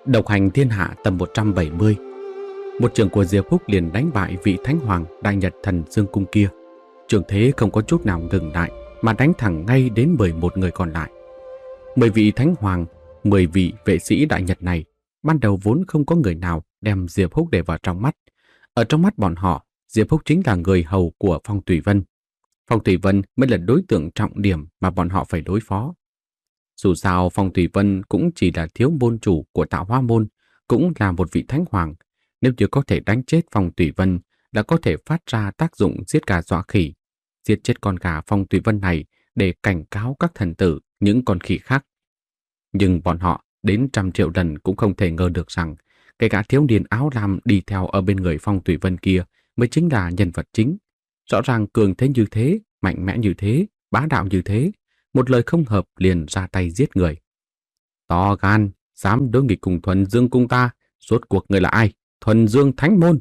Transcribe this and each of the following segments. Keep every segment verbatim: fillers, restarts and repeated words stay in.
Độc hành thiên hạ tầm một trăm bảy mươi. Một trường của Diệp Húc liền đánh bại vị Thánh Hoàng Đại Nhật Thần Dương Cung kia. Trường thế không có chút nào ngừng lại mà đánh thẳng ngay đến mười một người còn lại. Mười vị Thánh Hoàng, mười vị vệ sĩ Đại Nhật này, ban đầu vốn không có người nào đem Diệp Húc để vào trong mắt. Ở trong mắt bọn họ, Diệp Húc chính là người hầu của Phong Thủy Vân. Phong Thủy Vân mới là đối tượng trọng điểm mà bọn họ phải đối phó. Dù sao Phong Thủy Vân cũng chỉ là thiếu môn chủ của Tạo Hóa Môn, cũng là một vị Thánh Hoàng. Nếu như có thể đánh chết Phong Thủy Vân là có thể phát ra tác dụng giết gà dọa khỉ, giết chết con gà Phong Thủy Vân này để cảnh cáo các thần tử những con khỉ khác. Nhưng bọn họ đến trăm triệu lần cũng không thể ngờ được rằng cái gã thiếu niên áo lam đi theo ở bên người Phong Thủy Vân kia mới chính là nhân vật chính. Rõ ràng cường thế như thế, mạnh mẽ như thế, bá đạo như thế, một lời không hợp liền ra tay giết người. To gan, dám đối nghịch cùng Thuần Dương Cung ta, rốt cuộc người là ai? Thuần Dương Thánh Môn.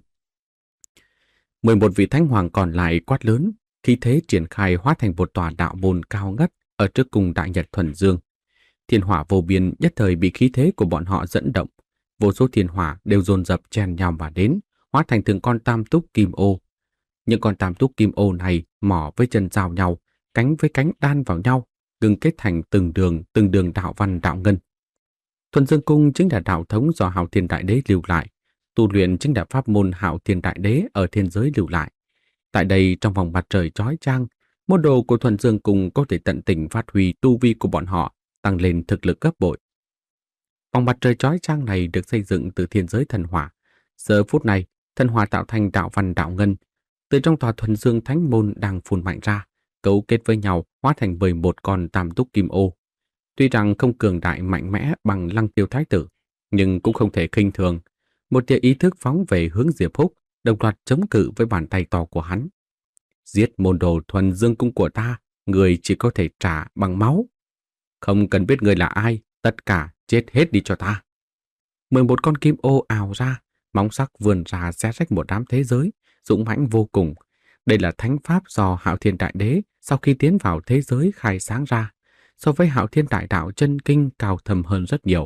Mười một vị Thánh Hoàng còn lại quát lớn, khí thế triển khai hóa thành một tòa đạo môn cao ngất ở trước cung Đại Nhật Thuần Dương. Thiên hỏa vô biên nhất thời bị khí thế của bọn họ dẫn động, vô số thiên hỏa đều dồn dập chen nhau mà đến, hóa thành từng con tam túc kim ô. Những con tam túc kim ô này mỏ với chân giao nhau, cánh với cánh đan vào nhau, ngừng kết thành từng đường, từng đường đạo văn đạo ngân. Thuần Dương Cung chính là đạo thống do Hạo Thiên Đại Đế lưu lại, tu luyện chính là pháp môn Hạo Thiên Đại Đế ở thiên giới lưu lại. Tại đây, trong vòng mặt trời chói chang, môn đồ của Thuần Dương Cung có thể tận tình phát huy tu vi của bọn họ, tăng lên thực lực gấp bội. Vòng mặt trời chói chang này được xây dựng từ thiên giới thần hỏa. Giờ phút này, thần hỏa tạo thành đạo văn đạo ngân, từ trong tòa Thuần Dương Thánh Môn đang phun mạnh ra, cấu kết với nhau hóa thành mười một con tam túc kim ô. Tuy rằng không cường đại mạnh mẽ bằng Lăng Tiêu Thái Tử, nhưng cũng không thể khinh thường. Một tia ý thức phóng về hướng Diệp Húc, đồng loạt chống cự với bàn tay to của hắn. Giết môn đồ Thuần Dương Cung của ta, người chỉ có thể trả bằng máu. Không cần biết người là ai, tất cả chết hết đi cho ta. Mười một con kim ô ào ra, móng sắc vươn ra xé rách một đám thế giới, dũng mãnh vô cùng. Đây là thánh pháp do Hạo Thiên Đại Đế sau khi tiến vào thế giới khai sáng ra, so với Hạo Thiên Đại Đạo chân kinh cao thầm hơn rất nhiều.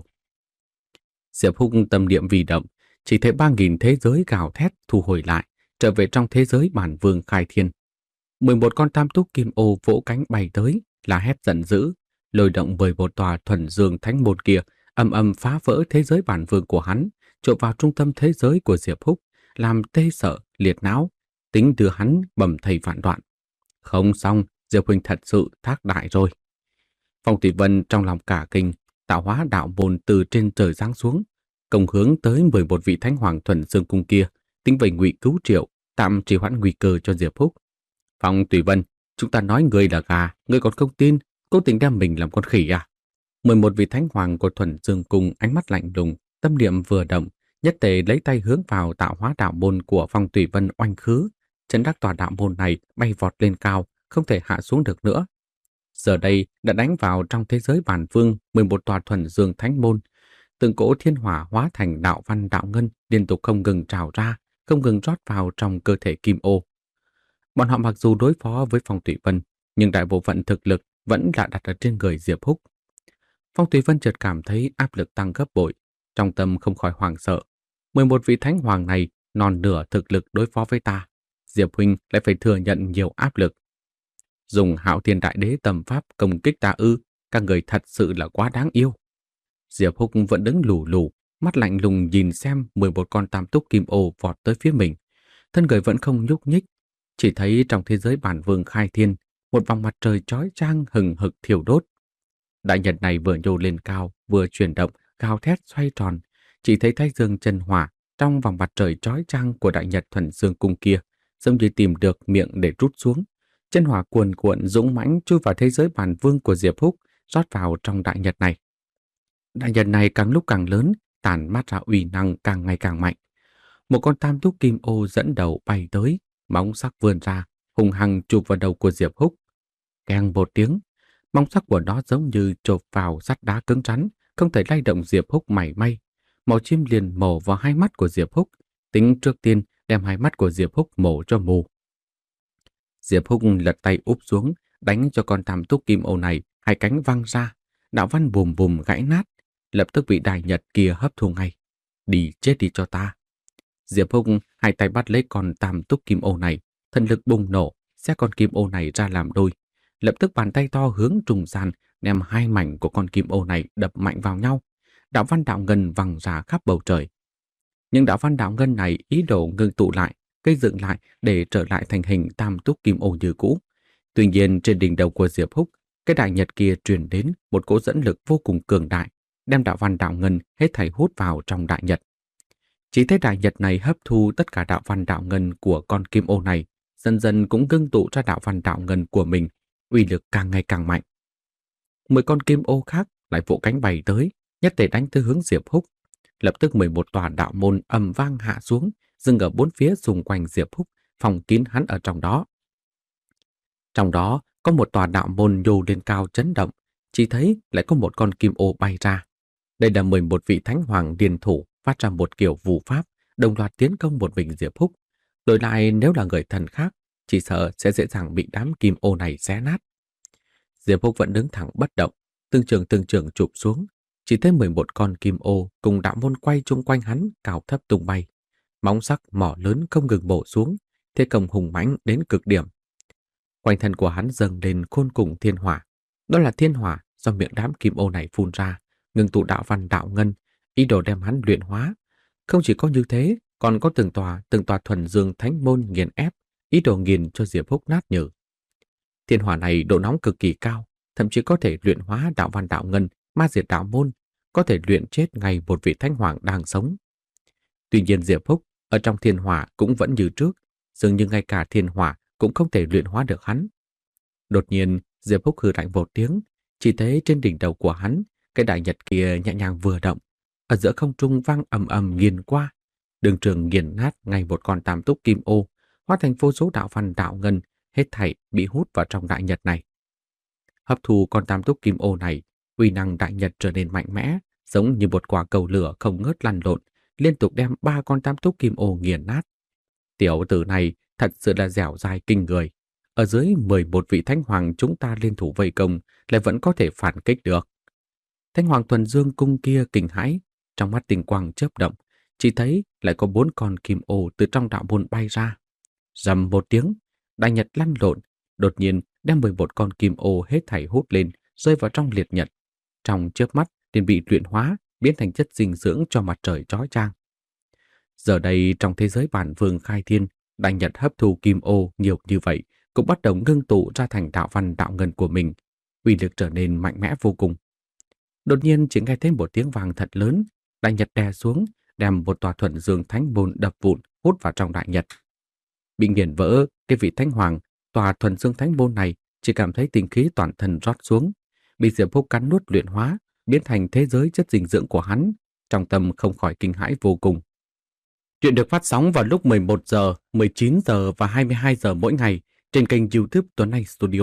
Diệp Húc tâm niệm vì động, chỉ thấy ba nghìn thế giới gào thét thu hồi lại, trở về trong thế giới bản vương khai thiên. Mười một con tam túc kim ô vỗ cánh bay tới, là hét giận dữ, lôi động bởi một tòa Thuần Dương Thánh Môn kia, âm âm phá vỡ thế giới bản vương của hắn, trộn vào trung tâm thế giới của Diệp Húc, làm tê sợ liệt não, tính đưa hắn bầm thây vạn đoạn. Không xong, Diệp huynh thật sự thác đại rồi. Phong Thủy Vân trong lòng cả kinh, tạo hóa đạo môn từ trên trời giáng xuống, công hướng tới mười một vị Thánh Hoàng Thuần Dương Cung kia, tính về ngụy cứu triệu, tạm trì hoãn nguy cơ cho Diệp Húc. Phong Thủy Vân, chúng ta nói người là gà, người còn không tin, cố tình đem mình làm con khỉ à? Mười một vị Thánh Hoàng của Thuần Dương Cung ánh mắt lạnh lùng, tâm niệm vừa động, nhất tề lấy tay hướng vào tạo hóa đạo môn của Phong Thủy Vân oanh khứ, chấn đắc tòa đạo môn này bay vọt lên cao, không thể hạ xuống được nữa. Giờ đây đã đánh vào trong thế giới bản vương mười một tòa Thuần Dương Thánh Môn, từng cỗ thiên hỏa hóa thành đạo văn đạo ngân liên tục không ngừng trào ra, không ngừng rót vào trong cơ thể kim ô. Bọn họ mặc dù đối phó với Phong Thủy Vân, nhưng đại bộ phận thực lực vẫn là đặt ở trên người Diệp Húc. Phong Thủy Vân chợt cảm thấy áp lực tăng gấp bội, trong tâm không khỏi hoảng sợ. Mười một vị Thánh Hoàng này non nửa thực lực đối phó với ta, Diệp huynh lại phải thừa nhận nhiều áp lực. Dùng Hạo Thiên Đại Đế tầm pháp công kích ta ư, các người thật sự là quá đáng yêu. Diệp Húc vẫn đứng lù lù, mắt lạnh lùng nhìn xem mười một con tam túc kim ô vọt tới phía mình. Thân người vẫn không nhúc nhích, chỉ thấy trong thế giới bản vương khai thiên, một vòng mặt trời chói chang hừng hực thiêu đốt. Đại nhật này vừa nhô lên cao, vừa chuyển động, gào thét xoay tròn, chỉ thấy thái dương chân hỏa trong vòng mặt trời chói chang của Đại Nhật Thuần Dương Cung kia, giống như tìm được miệng để rút xuống. Chân hỏa cuồn cuộn dũng mãnh chui vào thế giới bản vương của Diệp Húc, rót vào trong đại nhật này. Đại nhật này càng lúc càng lớn, tản mát ra uy năng càng ngày càng mạnh. Một con tam túc kim ô dẫn đầu bay tới, móng sắc vươn ra, hung hăng chụp vào đầu của Diệp Húc. Keng một tiếng, móng sắc của nó giống như chộp vào sắt đá cứng rắn, không thể lay động Diệp Húc mảy may. Màu chim liền mổ vào hai mắt của Diệp Húc, tính trước tiên đem hai mắt của Diệp Húc mổ cho mù. Diệp Húc lật tay úp xuống, đánh cho con tam túc kim ô này hai cánh văng ra, đạo văn bùm bùm gãy nát. lập tức bị đại nhật kia hấp thu ngay. Đi chết đi cho ta. Diệp Húc hai tay bắt lấy con tam túc kim ô này, thần lực bùng nổ, xé con kim ô này ra làm đôi. Lập tức bàn tay to hướng trùng gian, đem hai mảnh của con kim ô này đập mạnh vào nhau. Đạo văn đạo ngân văng ra khắp bầu trời. Nhưng đạo văn đạo ngân này ý đồ ngưng tụ lại, gây dựng lại để trở lại thành hình tam túc kim ô như cũ. Tuy nhiên trên đỉnh đầu của Diệp Húc, cái đại nhật kia truyền đến một cỗ dẫn lực vô cùng cường đại, đem đạo văn đạo ngân hết thảy hút vào trong đại nhật. Chỉ thấy đại nhật này hấp thu tất cả đạo văn đạo ngân của con kim ô này, dần dần cũng ngưng tụ ra đạo văn đạo ngân của mình, uy lực càng ngày càng mạnh. Mười con kim ô khác lại vỗ cánh bay tới, nhất tề đánh tới hướng Diệp Húc. Lập tức mười một tòa đạo môn ầm vang hạ xuống, dừng ở bốn phía xung quanh Diệp Húc, phòng kín hắn ở trong đó. Trong đó có một tòa đạo môn nhô lên cao chấn động, chỉ thấy lại có một con kim ô bay ra. Đây là mười một vị thánh hoàng liên thủ phát ra một kiểu vũ pháp, đồng loạt tiến công một mình Diệp Húc. Đổi lại nếu là người thần khác, chỉ sợ sẽ dễ dàng bị đám kim ô này xé nát. Diệp Húc vẫn đứng thẳng bất động, từng trường từng trường chụp xuống, chỉ thấy mười một con kim ô cùng đạo môn quay chung quanh hắn cao thấp tung bay. Móng sắc mỏ lớn không ngừng bổ xuống, thế công hùng mãnh đến cực điểm. Quanh thân của hắn dâng lên khôn cùng thiên hỏa. Đó là thiên hỏa do miệng đám kim ô này phun ra, ngừng tụ đạo văn đạo ngân, ý đồ đem hắn luyện hóa. Không chỉ có như thế, còn có từng tòa, từng tòa thuần dương thánh môn nghiền ép, ý đồ nghiền cho Diệp Húc nát nhừ. Thiên hỏa này độ nóng cực kỳ cao, thậm chí có thể luyện hóa đạo văn đạo ngân, ma diệt đạo môn, có thể luyện chết ngay một vị thánh hoàng đang sống. Tuy nhiên Diệp Húc ở trong thiên hỏa cũng vẫn như trước, dường như ngay cả thiên hỏa cũng không thể luyện hóa được hắn. Đột nhiên, Diệp Húc hừ lạnh một tiếng, chỉ thấy trên đỉnh đầu của hắn, cái đại nhật kia nhẹ nhàng vừa động, ở giữa không trung vang ầm ầm nghiền qua, đường trường nghiền nát ngay một con tam túc kim ô, hóa thành vô số đạo văn đạo ngân, hết thảy bị hút vào trong đại nhật này. Hấp thu con tam túc kim ô này, uy năng đại nhật trở nên mạnh mẽ, giống như một quả cầu lửa không ngớt lăn lộn, liên tục đem ba con tam túc kim ô nghiền nát. Tiểu tử này thật sự là dẻo dai kinh người. Ở dưới mười một vị thánh hoàng chúng ta liên thủ vây công, lại vẫn có thể phản kích được. Thánh hoàng thuần dương cung kia kinh hãi, trong mắt tinh quang chớp động, chỉ thấy lại có bốn con kim ô từ trong đạo môn bay ra. Rầm một tiếng, đại nhật lăn lộn, đột nhiên đem mười một con kim ô hết thảy hút lên, rơi vào trong liệt nhật. Trong chớp mắt liền bị luyện hóa, biến thành chất dinh dưỡng cho mặt trời chói chang. Giờ đây trong thế giới bản vương khai thiên, đại nhật hấp thu kim ô nhiều như vậy, cũng bắt đầu ngưng tụ ra thành đạo văn đạo ngân của mình, uy lực trở nên mạnh mẽ vô cùng. Đột nhiên chỉ nghe thấy một tiếng vang thật lớn, đại nhật đè xuống, đem một tòa thuần dương thánh môn đập vụn hút vào trong đại nhật. Bị nghiền vỡ, cái vị thánh hoàng, tòa thuần dương thánh môn này chỉ cảm thấy tinh khí toàn thân rót xuống, bị Diệp Húc cắn nuốt luyện hóa, biến thành thế giới chất dinh dưỡng của hắn, trong tâm không khỏi kinh hãi vô cùng. Chuyện được phát sóng vào lúc mười một giờ, mười chín giờ và hai mươi hai giờ mỗi ngày trên kênh YouTube Tuấn Anh Studio.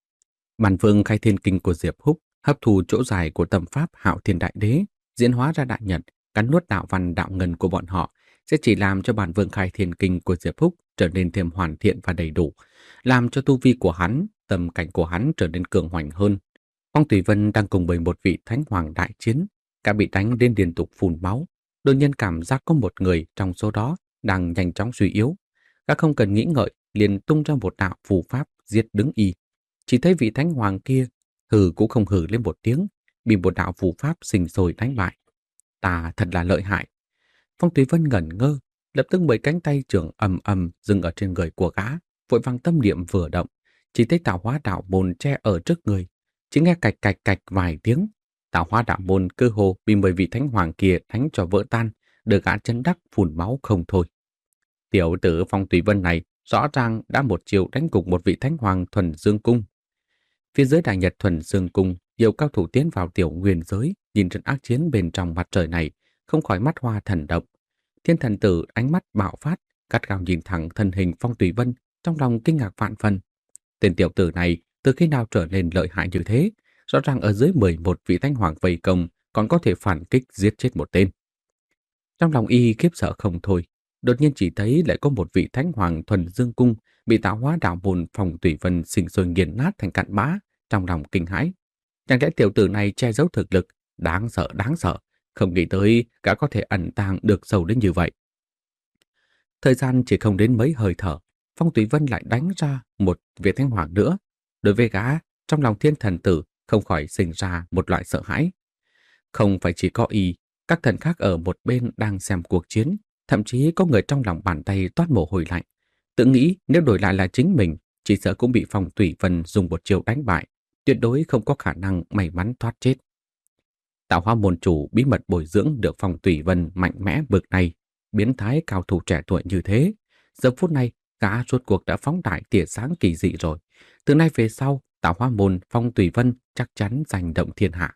Bản vương khai thiên kinh của Diệp Húc hấp thu chỗ dài của tâm pháp Hạo Thiên Đại Đế, diễn hóa ra đại nhật, cắn nuốt đạo văn đạo ngân của bọn họ, sẽ chỉ làm cho bản vương khai thiên kinh của Diệp Húc trở nên thêm hoàn thiện và đầy đủ, làm cho tu vi của hắn, tâm cảnh của hắn trở nên cường hoành hơn. Phong Thủy Vân đang cùng bởi một vị thánh hoàng đại chiến, cả bị đánh đến liên tục phun máu. Đột nhiên cảm giác có một người trong số đó đang nhanh chóng suy yếu. Các không cần nghĩ ngợi, liền tung ra một đạo phù pháp giết đứng y. Chỉ thấy vị thánh hoàng kia hừ cũng không hừ lên một tiếng, bị một đạo phù pháp sinh sôi đánh bại. Ta thật là lợi hại. Phong Thủy Vân ngẩn ngơ, lập tức mấy cánh tay trưởng ầm ầm dừng ở trên người của gã, vội vàng tâm niệm vừa động, chỉ thấy tạo hóa đạo môn che ở trước người, chỉ nghe cạch cạch cạch vài tiếng. Tạo hóa đạo môn cơ hồ bị mười vị thánh hoàng kia đánh cho vỡ tan, được gã chấn đắc phun máu không thôi. Tiểu tử Phong Thủy Vân này rõ ràng đã một chiều đánh gục một vị thánh hoàng thuần dương cung. Phía dưới đại nhật thuần dương cung, nhiều cao thủ tiến vào tiểu nguyên giới, nhìn trận ác chiến bên trong mặt trời này, không khỏi mắt hoa thần động. Thiên thần tử ánh mắt bạo phát, gắt gao nhìn thẳng thân hình Phong Thủy Vân, trong lòng kinh ngạc vạn phần. Tên tiểu tử này từ khi nào trở nên lợi hại như thế? Rõ ràng ở dưới mười một vị thánh hoàng vây công còn có thể phản kích giết chết một tên. Trong lòng y khiếp sợ không thôi, đột nhiên chỉ thấy lại có một vị thánh hoàng thuần dương cung bị tạo hóa đạo môn Phong Thủy Vân sinh sôi nghiền nát thành cặn bã, trong lòng kinh hãi. Chẳng lẽ tiểu tử này che giấu thực lực, Đáng sợ, đáng sợ. Không nghĩ tới gã có thể ẩn tàng được sâu đến như vậy. Thời gian chỉ không đến mấy hơi thở, Phong Tùy Vân lại đánh ra một Việt Thánh Hoàng nữa. Đối với gã, trong lòng thiên thần tử không khỏi sinh ra một loại sợ hãi. Không phải chỉ có y, các thần khác ở một bên đang xem cuộc chiến, thậm chí có người trong lòng bàn tay toát mồ hôi lạnh. Tự nghĩ nếu đổi lại là chính mình, chỉ sợ cũng bị Phong Tùy Vân dùng một chiều đánh bại, tuyệt đối không có khả năng may mắn thoát chết. Tạo Hóa môn chủ bí mật bồi dưỡng được Phong Tùy Vân mạnh mẽ bực này, biến thái cao thủ trẻ tuổi như thế. Giờ phút này, gã rốt cuộc đã phóng đại tia sáng kỳ dị rồi. Từ nay về sau, Tạo Hóa môn Phong Tùy Vân chắc chắn giành động thiên hạ.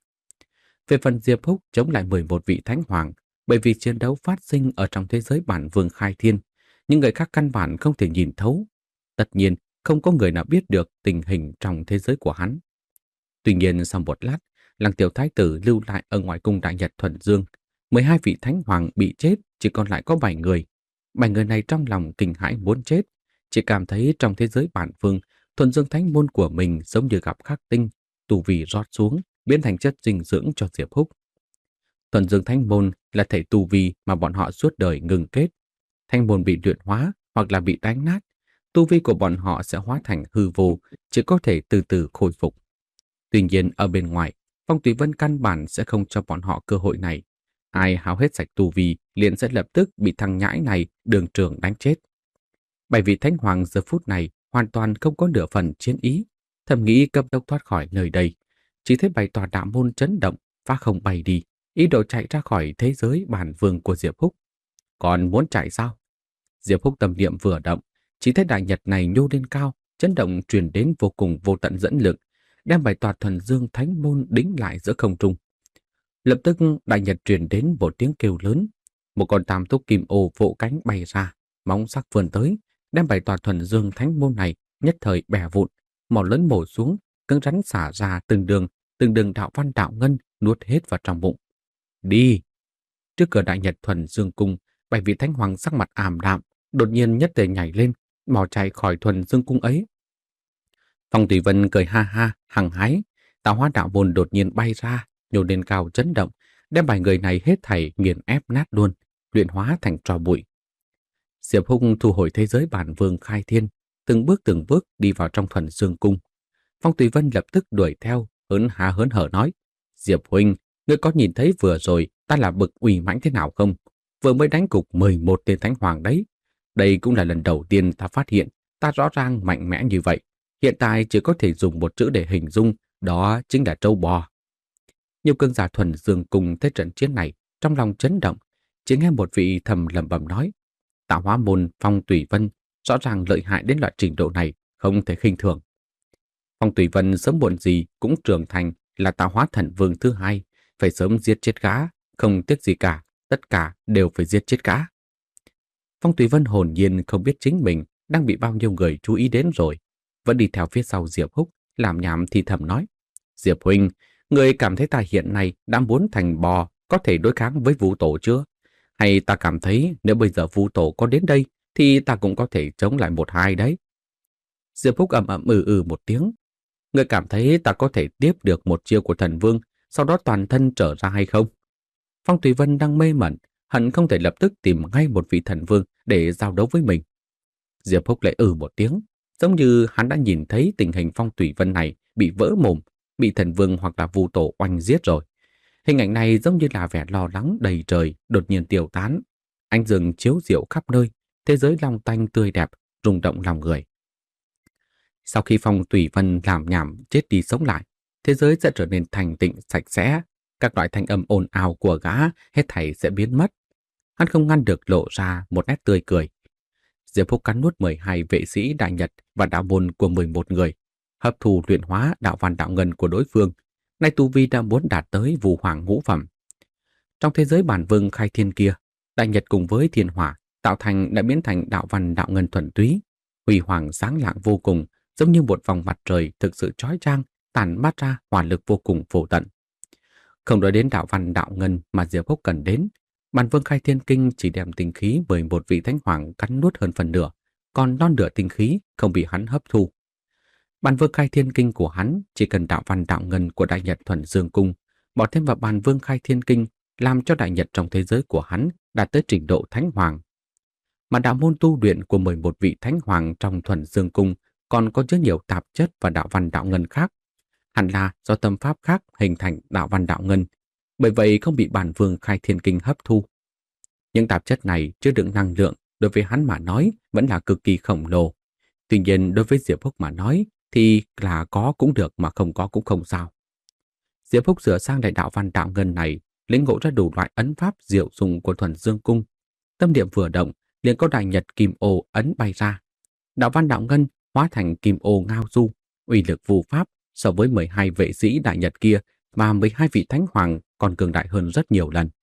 Về phần Diệp Húc chống lại mười một vị thánh hoàng, bởi vì chiến đấu phát sinh ở trong thế giới bản vương khai thiên, những người khác căn bản không thể nhìn thấu. Tất nhiên, không có người nào biết được tình hình trong thế giới của hắn. Tuy nhiên, sau một lát, Lăng Tiểu Thái tử lưu lại ở ngoài cung Đại Nhật Thuần Dương. mười hai vị thánh hoàng bị chết, chỉ còn lại có bảy người. Bảy người này trong lòng kinh hãi muốn chết, chỉ cảm thấy trong thế giới bản vương, Thuần Dương Thánh môn của mình giống như gặp khắc tinh, tu vi rót xuống, biến thành chất dinh dưỡng cho Diệp Húc. Thuần Dương Thánh môn là thể tu vi mà bọn họ suốt đời ngừng kết. Thánh môn bị luyện hóa hoặc là bị đánh nát, tu vi của bọn họ sẽ hóa thành hư vô, chỉ có thể từ từ khôi phục. Tuy nhiên ở bên ngoài, Phong Tùy Vân căn bản sẽ không cho bọn họ cơ hội này. Ai hao hết sạch tu vi liền sẽ lập tức bị thằng nhãi này đường trường đánh chết. Bảy vị thánh hoàng giờ phút này hoàn toàn không có nửa phần chiến ý, thầm nghĩ cấp tốc thoát khỏi nơi đây. Chỉ thấy bảy tòa đạo môn chấn động, phá không bay đi, ý đồ chạy ra khỏi thế giới bản vương của Diệp Húc. Còn muốn chạy sao? Diệp Húc tâm niệm vừa động, chỉ thấy đại nhật này nhô lên cao, chấn động truyền đến vô cùng vô tận dẫn lực, đem bảy tòa Thuần Dương Thánh môn đính lại giữa không trung. Lập tức đại nhật truyền đến một tiếng kêu lớn, một con tam túc kim ô vỗ cánh bay ra, móng sắc vươn tới, đem bảy tòa Thuần Dương Thánh môn này nhất thời bẻ vụn, mỏ lớn mổ xuống, cứng rắn xả ra từng đường, từng đường đạo văn đạo ngân nuốt hết vào trong bụng. Đi! Trước cửa đại nhật Thuần Dương cung, bảy vị thánh hoàng sắc mặt ảm đạm, đột nhiên nhất tề nhảy lên, bỏ chạy khỏi Thuần Dương cung ấy. Phong Tùy Vân cười ha ha, hăng hái, Tạo Hóa đạo môn đột nhiên bay ra, nhô lên cao chấn động, đem bảy người này hết thảy nghiền ép nát luôn, luyện hóa thành tro bụi. Diệp Húc thu hồi thế giới bản vương khai thiên, từng bước từng bước đi vào trong Thuần Dương cung. Phong Tùy Vân lập tức đuổi theo, hớn há hớn hở nói: Diệp huynh, ngươi có nhìn thấy vừa rồi ta là bực uy mãnh thế nào không? Vừa mới đánh gục mười một tên thánh hoàng đấy. Đây cũng là lần đầu tiên ta phát hiện ta rõ ràng mạnh mẽ như vậy. Hiện tại chỉ có thể dùng một chữ để hình dung, đó chính là trâu bò. Nhiều cường giả Thuần Dương cùng thế trận chiến này trong lòng chấn động, chỉ nghe một vị thầm lẩm bẩm nói: Tạo Hóa môn Phong Tùy Vân rõ ràng lợi hại đến loại trình độ này, không thể khinh thường. Phong Tùy Vân sớm muộn gì cũng trưởng thành, là Tạo Hóa thần vương thứ hai, phải sớm giết chết gã, không tiếc gì cả, tất cả đều phải giết chết gã. Phong Tùy Vân hồn nhiên không biết chính mình đang bị bao nhiêu người chú ý đến rồi, vẫn đi theo phía sau Diệp Húc, làm nhảm thì thầm nói: Diệp huynh, người cảm thấy ta hiện nay đã muốn thành bò có thể đối kháng với Vũ Tổ chưa? Hay ta cảm thấy nếu bây giờ Vũ Tổ có đến đây thì ta cũng có thể chống lại một hai đấy? Diệp Húc ầm ầm ừ ừ một tiếng. Người cảm thấy ta có thể tiếp được một chiêu của thần vương, sau đó toàn thân trở ra hay không? Phong Tùy Vân đang mê mẩn, hận không thể lập tức tìm ngay một vị thần vương để giao đấu với mình. Diệp Húc lại ừ một tiếng, giống như hắn đã nhìn thấy tình hình Phong Tùy Vân này bị vỡ mồm, bị thần vương hoặc là Vũ Tổ oanh giết rồi. Hình ảnh này giống như là vẻ lo lắng đầy trời đột nhiên tiêu tán. Ánh rừng chiếu rượu khắp nơi, thế giới long tanh tươi đẹp, rung động lòng người. Sau khi Phong Tùy Vân làm nhảm chết đi sống lại, thế giới sẽ trở nên thành tịnh sạch sẽ, các loại thanh âm ồn ào của gã hết thảy sẽ biến mất. Hắn không ngăn được lộ ra một nét tươi cười. Diệp Húc cắn nuốt mười hai vệ sĩ đại nhật và đạo môn của mười một người, hấp thu luyện hóa đạo văn đạo ngân của đối phương. Nay tu vi đã muốn đạt tới Vũ Hoàng ngũ phẩm. Trong thế giới bản vương khai thiên kia, đại nhật cùng với thiên hỏa tạo thành đã biến thành đạo văn đạo ngân thuần túy, huy hoàng sáng lạng vô cùng, giống như một vòng mặt trời thực sự chói chang, tản mát ra hỏa lực vô cùng phổ tận. Không nói đến đạo văn đạo ngân mà Diệp Húc cần đến, bản vương khai thiên kinh chỉ đem tinh khí bởi một vị thánh hoàng cắn nuốt hơn phần nửa, còn non nửa tinh khí không bị hắn hấp thu. Bản vương khai thiên kinh của hắn chỉ cần đạo văn đạo ngân của đại nhật Thuần Dương cung, bỏ thêm vào bàn vương khai thiên kinh, làm cho đại nhật trong thế giới của hắn đạt tới trình độ thánh hoàng. Mà đạo môn tu luyện của mười một vị thánh hoàng trong thuần dương cung còn có chứa nhiều tạp chất và đạo văn đạo ngân khác, hẳn là do tâm pháp khác hình thành đạo văn đạo ngân, bởi vậy không bị bản vương khai thiên kinh hấp thu. Những tạp chất này chứa đựng năng lượng đối với hắn mà nói vẫn là cực kỳ khổng lồ. Tuy nhiên đối với Diệp Húc mà nói thì là có cũng được mà không có cũng không sao. Diệp Húc sửa sang lại đạo văn đạo ngân này, lĩnh ngộ ra đủ loại ấn pháp diệu dụng của thuần dương cung. Tâm niệm vừa động, liền có đại nhật kim ô ấn bay ra. Đạo văn đạo ngân hóa thành kim ô ngao du, uy lực vô pháp so với mười hai vệ sĩ đại nhật kia và mười hai vị thánh hoàng còn cường đại hơn rất nhiều lần.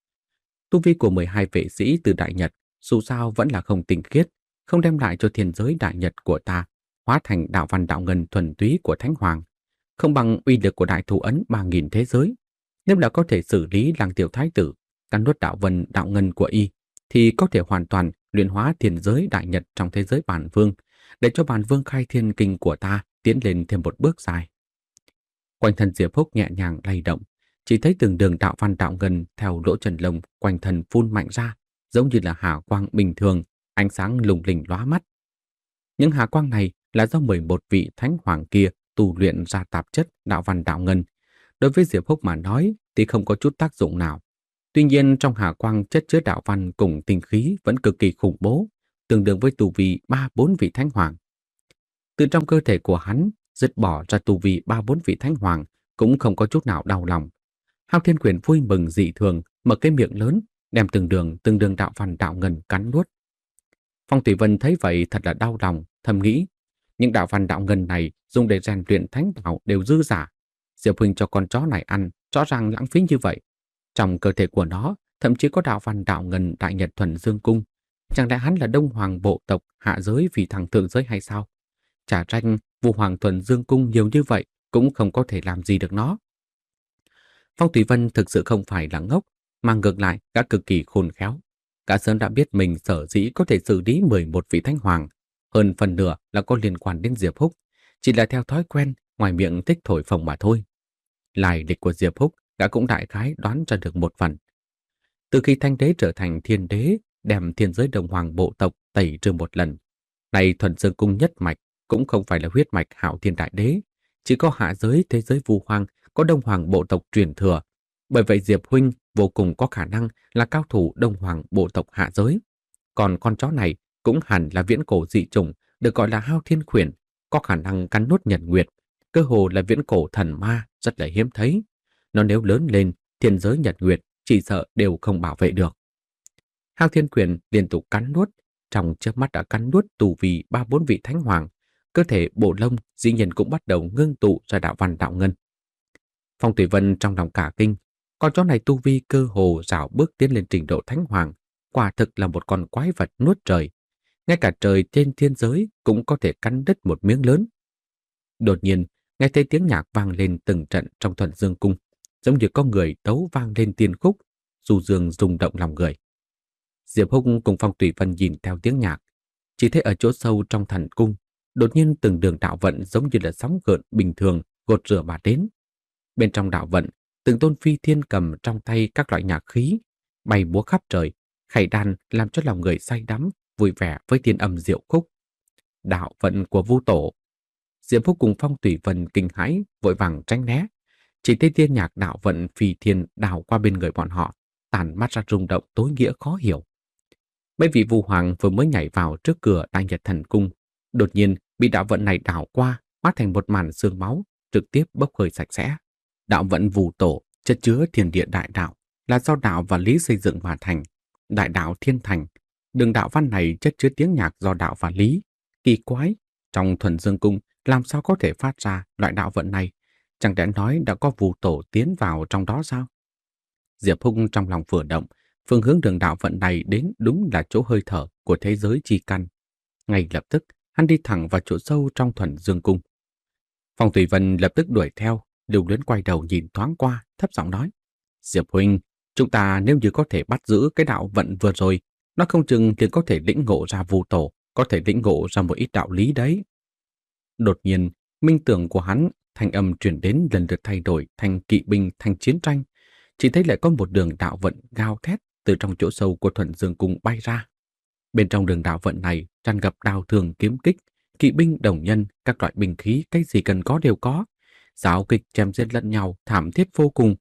Tu vi của mười hai vệ sĩ từ đại nhật dù sao vẫn là không tinh khiết, không đem lại cho thiên giới đại nhật của ta hóa thành đạo văn đạo ngân thuần túy của thánh hoàng, không bằng uy lực của đại thủ ấn ba nghìn thế giới. Nếu là có thể xử lý Lăng Tiểu Thái tử, cắn nuốt đạo vân đạo ngân của y, thì có thể hoàn toàn luyện hóa thiên giới đại nhật trong thế giới bản vương, để cho bản vương khai thiên kinh của ta tiến lên thêm một bước dài. Quanh thân Diệp Húc nhẹ nhàng lay động, chỉ thấy từng đường đạo văn đạo ngân theo lỗ chân lông quanh thân phun mạnh ra, giống như là hà quang bình thường, ánh sáng lung linh lóa mắt. Những hà quang này là do mười một vị thánh hoàng kia tu luyện ra tạp chất đạo văn đạo ngân. Đối với Diệp Húc mà nói thì không có chút tác dụng nào. Tuy nhiên trong hà quang chất chứa đạo văn cùng tinh khí vẫn cực kỳ khủng bố, tương đương với tu vi ba bốn vị thánh hoàng. Từ trong cơ thể của hắn dứt bỏ ra tu vi ba bốn vị thánh hoàng cũng không có chút nào đau lòng. Hao Thiên Quyền vui mừng dị thường, mở cái miệng lớn, đem từng đường từng đường đạo văn đạo ngân cắn nuốt. Phong Thủy Vân thấy vậy thật là đau lòng, thầm nghĩ, những đạo văn đạo ngân này dùng để rèn luyện thánh đạo đều dư giả. Diệp huynh cho con chó này ăn, rõ ràng lãng phí như vậy. Trong cơ thể của nó thậm chí có đạo văn đạo ngân đại nhật thuần dương cung. Chẳng lẽ hắn là Đông Hoàng bộ tộc hạ giới vì thằng thượng giới hay sao? Chả tranh Vũ Hoàng thuần dương cung nhiều như vậy cũng không có thể làm gì được nó. Phong Thủy Vân thực sự không phải là ngốc, mà ngược lại đã cực kỳ khôn khéo. Cả sớm đã biết mình sở dĩ có thể xử lý mười một vị thánh hoàng, hơn phần nửa là có liên quan đến Diệp Húc, chỉ là theo thói quen ngoài miệng thích thổi phồng mà thôi. Lai lịch của Diệp Húc đã cũng đại khái đoán ra được một phần. Từ khi Thanh Đế trở thành thiên đế, đem thiên giới Đông Hoàng bộ tộc tẩy trừ một lần, này thuần dương cung nhất mạch cũng không phải là huyết mạch Hạo Thiên Đại Đế, chỉ có hạ giới thế giới Vu Hoang có Đông Hoàng bộ tộc truyền thừa. Bởi vậy Diệp huynh vô cùng có khả năng là cao thủ Đông Hoàng bộ tộc hạ giới. Còn con chó này cũng hẳn là viễn cổ dị chủng, được gọi là Hao Thiên Khuyển, có khả năng cắn nuốt nhật nguyệt, cơ hồ là viễn cổ thần ma, rất là hiếm thấy. Nó nếu lớn lên, thiên giới nhật nguyệt chỉ sợ đều không bảo vệ được. Hao Thiên Khuyển liên tục cắn nuốt, trong chớp mắt đã cắn nuốt tù vì ba bốn vị thánh hoàng, cơ thể bộ lông dĩ nhiên cũng bắt đầu ngưng tụ ra đạo văn đạo ngân. Phong Thủy Vân trong lòng cả kinh, con chó này tu vi cơ hồ rảo bước tiến lên trình độ thánh hoàng, quả thực là một con quái vật nuốt trời. Ngay cả trời trên thiên giới cũng có thể cắn đứt một miếng lớn. Đột nhiên, nghe thấy tiếng nhạc vang lên từng trận trong thuần dương cung, giống như có người tấu vang lên tiên khúc, du dương rung động lòng người. Diệp Húc cùng Phong Thủy Vân nhìn theo tiếng nhạc, chỉ thấy ở chỗ sâu trong thần cung, đột nhiên từng đường đạo vận giống như là sóng gợn bình thường gột rửa mà đến. Bên trong đạo vận, từng tôn phi thiên cầm trong tay các loại nhạc khí, bay múa khắp trời, khải đàn làm cho lòng người say đắm, vui vẻ với thiên âm diệu khúc. Đạo vận của Vu Tổ. Diệp Húc cùng Phong Thủy Vân kinh hãi, vội vàng tránh né. Chỉ thấy tiên nhạc đạo vận phi thiên đào qua bên người bọn họ, tản mắt ra rung động tối nghĩa khó hiểu. Mấy vị Vu Hoàng vừa mới nhảy vào trước cửa Đại Nhật Thần Cung, đột nhiên bị đạo vận này đảo qua, hóa thành một màn sương máu, trực tiếp bốc hơi sạch sẽ. Đạo vận Vu Tổ chất chứa thiên địa đại đạo, là do đạo và lý xây dựng mà thành. Đại đạo thiên thành, đường đạo văn này chất chứa tiếng nhạc do đạo và lý. Kỳ quái, trong thuần dương cung làm sao có thể phát ra loại đạo vận này? Chẳng lẽ nói đã có Vu Tổ tiến vào trong đó sao? Diệp Húc trong lòng vừa động, phương hướng đường đạo vận này đến đúng là chỗ hơi thở của thế giới chi căn. Ngay lập tức, hắn đi thẳng vào chỗ sâu trong thuần dương cung. Phong Thủy Vân lập tức đuổi theo, Lưu Luyến quay đầu nhìn thoáng qua, thấp giọng nói: Diệp huynh, chúng ta nếu như có thể bắt giữ cái đạo vận vừa rồi, nó không chừng liền có thể lĩnh ngộ ra Vu Tổ, có thể lĩnh ngộ ra một ít đạo lý đấy. Đột nhiên, minh tưởng của hắn thanh âm truyền đến lần lượt thay đổi thành kỵ binh, thành chiến tranh. Chỉ thấy lại có một đường đạo vận gào thét từ trong chỗ sâu của Thuần Dương Cung bay ra. Bên trong đường đạo vận này tràn ngập đao thương kiếm kích, kỵ binh đồng nhân, các loại binh khí, cái gì cần có đều có. Giáo kịch chém giết lẫn nhau, thảm thiết vô cùng.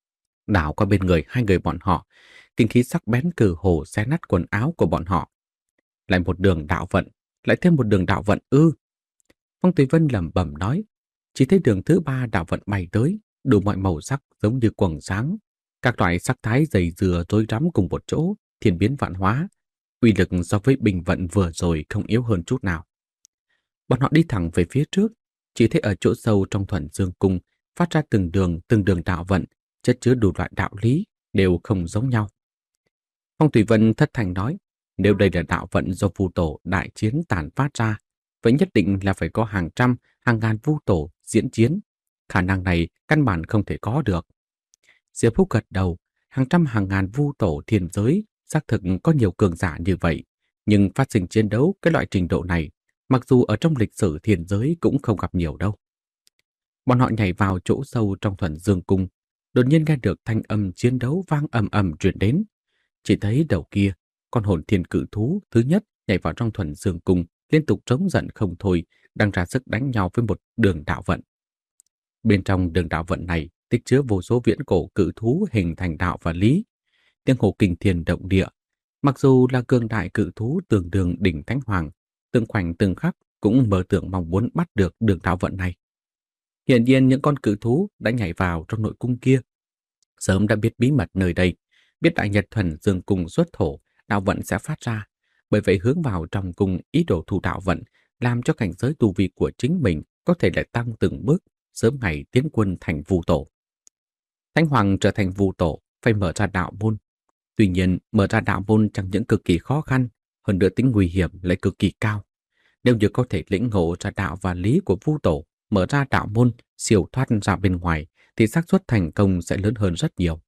Đảo qua bên người hai người bọn họ, kinh khí sắc bén cử hồ xé nát quần áo của bọn họ. Lại một đường đạo vận, lại thêm một đường đạo vận ư. Phong Tùy Vân lẩm bẩm nói, chỉ thấy đường thứ ba đạo vận bay tới, đủ mọi màu sắc giống như quầng sáng. Các loại sắc thái dày dừa rối rắm cùng một chỗ, thiên biến vạn hóa. Uy lực so với bình vận vừa rồi không yếu hơn chút nào. Bọn họ đi thẳng về phía trước, chỉ thấy ở chỗ sâu trong Thuần Dương Cung phát ra từng đường từng đường đạo vận, chất chứa đủ loại đạo lý, đều không giống nhau. Phong Thủy Vân thất thành nói, nếu đây là đạo vận do Vu Tổ đại chiến tàn phát ra, vậy nhất định là phải có hàng trăm, hàng ngàn Vu Tổ diễn chiến. Khả năng này căn bản không thể có được. Diệp Húc gật đầu, hàng trăm hàng ngàn Vu Tổ thiên giới xác thực có nhiều cường giả như vậy, nhưng phát sinh chiến đấu cái loại trình độ này, mặc dù ở trong lịch sử thiên giới cũng không gặp nhiều đâu. Bọn họ nhảy vào chỗ sâu trong Thuần Dương Cung, đột nhiên nghe được thanh âm chiến đấu vang ầm ầm truyền đến. Chỉ thấy đầu kia, con hồn thiên cự thú thứ nhất nhảy vào trong Thuần Dương Cung, liên tục trống giận không thôi, đang ra sức đánh nhau với một đường đạo vận. Bên trong đường đạo vận này tích chứa vô số viễn cổ cự thú hình thành đạo và lý. Tiếng hô kinh thiên động địa, mặc dù là cường đại cự thú tương đương đỉnh Thánh Hoàng, từng khoảnh từng khắc cũng mơ tưởng mong muốn bắt được đường đạo vận này. Hiện nhiên những con cự thú đã nhảy vào trong nội cung kia, sớm đã biết bí mật nơi đây, biết Đại Nhật Thuần Dương Cung xuất thổ, đạo vận sẽ phát ra, bởi vậy hướng vào trong cung ý đồ thu đạo vận, làm cho cảnh giới tu vi của chính mình có thể lại tăng từng bước, sớm ngày tiến quân thành Vu Tổ. Thánh Hoàng trở thành Vu Tổ phải mở ra đạo môn. Tuy nhiên, mở ra đạo môn chẳng những cực kỳ khó khăn, hơn nữa tính nguy hiểm lại cực kỳ cao. Nếu như có thể lĩnh ngộ ra đạo và lý của Vu Tổ, mở ra đạo môn, siêu thoát ra bên ngoài, thì xác suất thành công sẽ lớn hơn rất nhiều.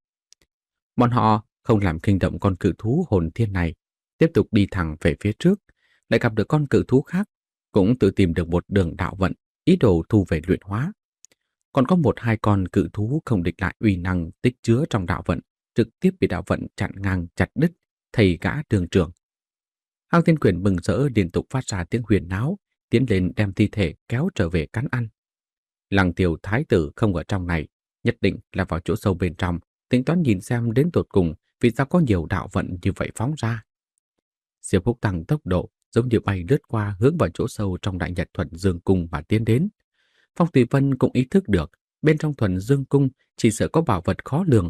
Bọn họ không làm kinh động con cự thú hồn thiên này, tiếp tục đi thẳng về phía trước, lại gặp được con cự thú khác, cũng tự tìm được một đường đạo vận, ý đồ thu về luyện hóa. Còn có một hai con cự thú không địch lại uy năng tích chứa trong đạo vận, trực tiếp bị đạo vận chặn ngang chặt đứt, thầy gã đường trường. Hao Thiên Quyền mừng rỡ liên tục phát ra tiếng huyền náo, tiến lên đem thi thể kéo trở về cắn ăn. Lăng Tiêu thái tử không ở trong này, nhất định là vào chỗ sâu bên trong, tính toán nhìn xem đến tột cùng vì sao có nhiều đạo vận như vậy phóng ra. Diệp Húc tăng tốc độ, giống như bay lướt qua hướng vào chỗ sâu trong Đại Nhật Thuần Dương Cung mà tiến đến. Phong Tùy Vân cũng ý thức được bên trong Thuần Dương Cung chỉ sợ có bảo vật khó lường.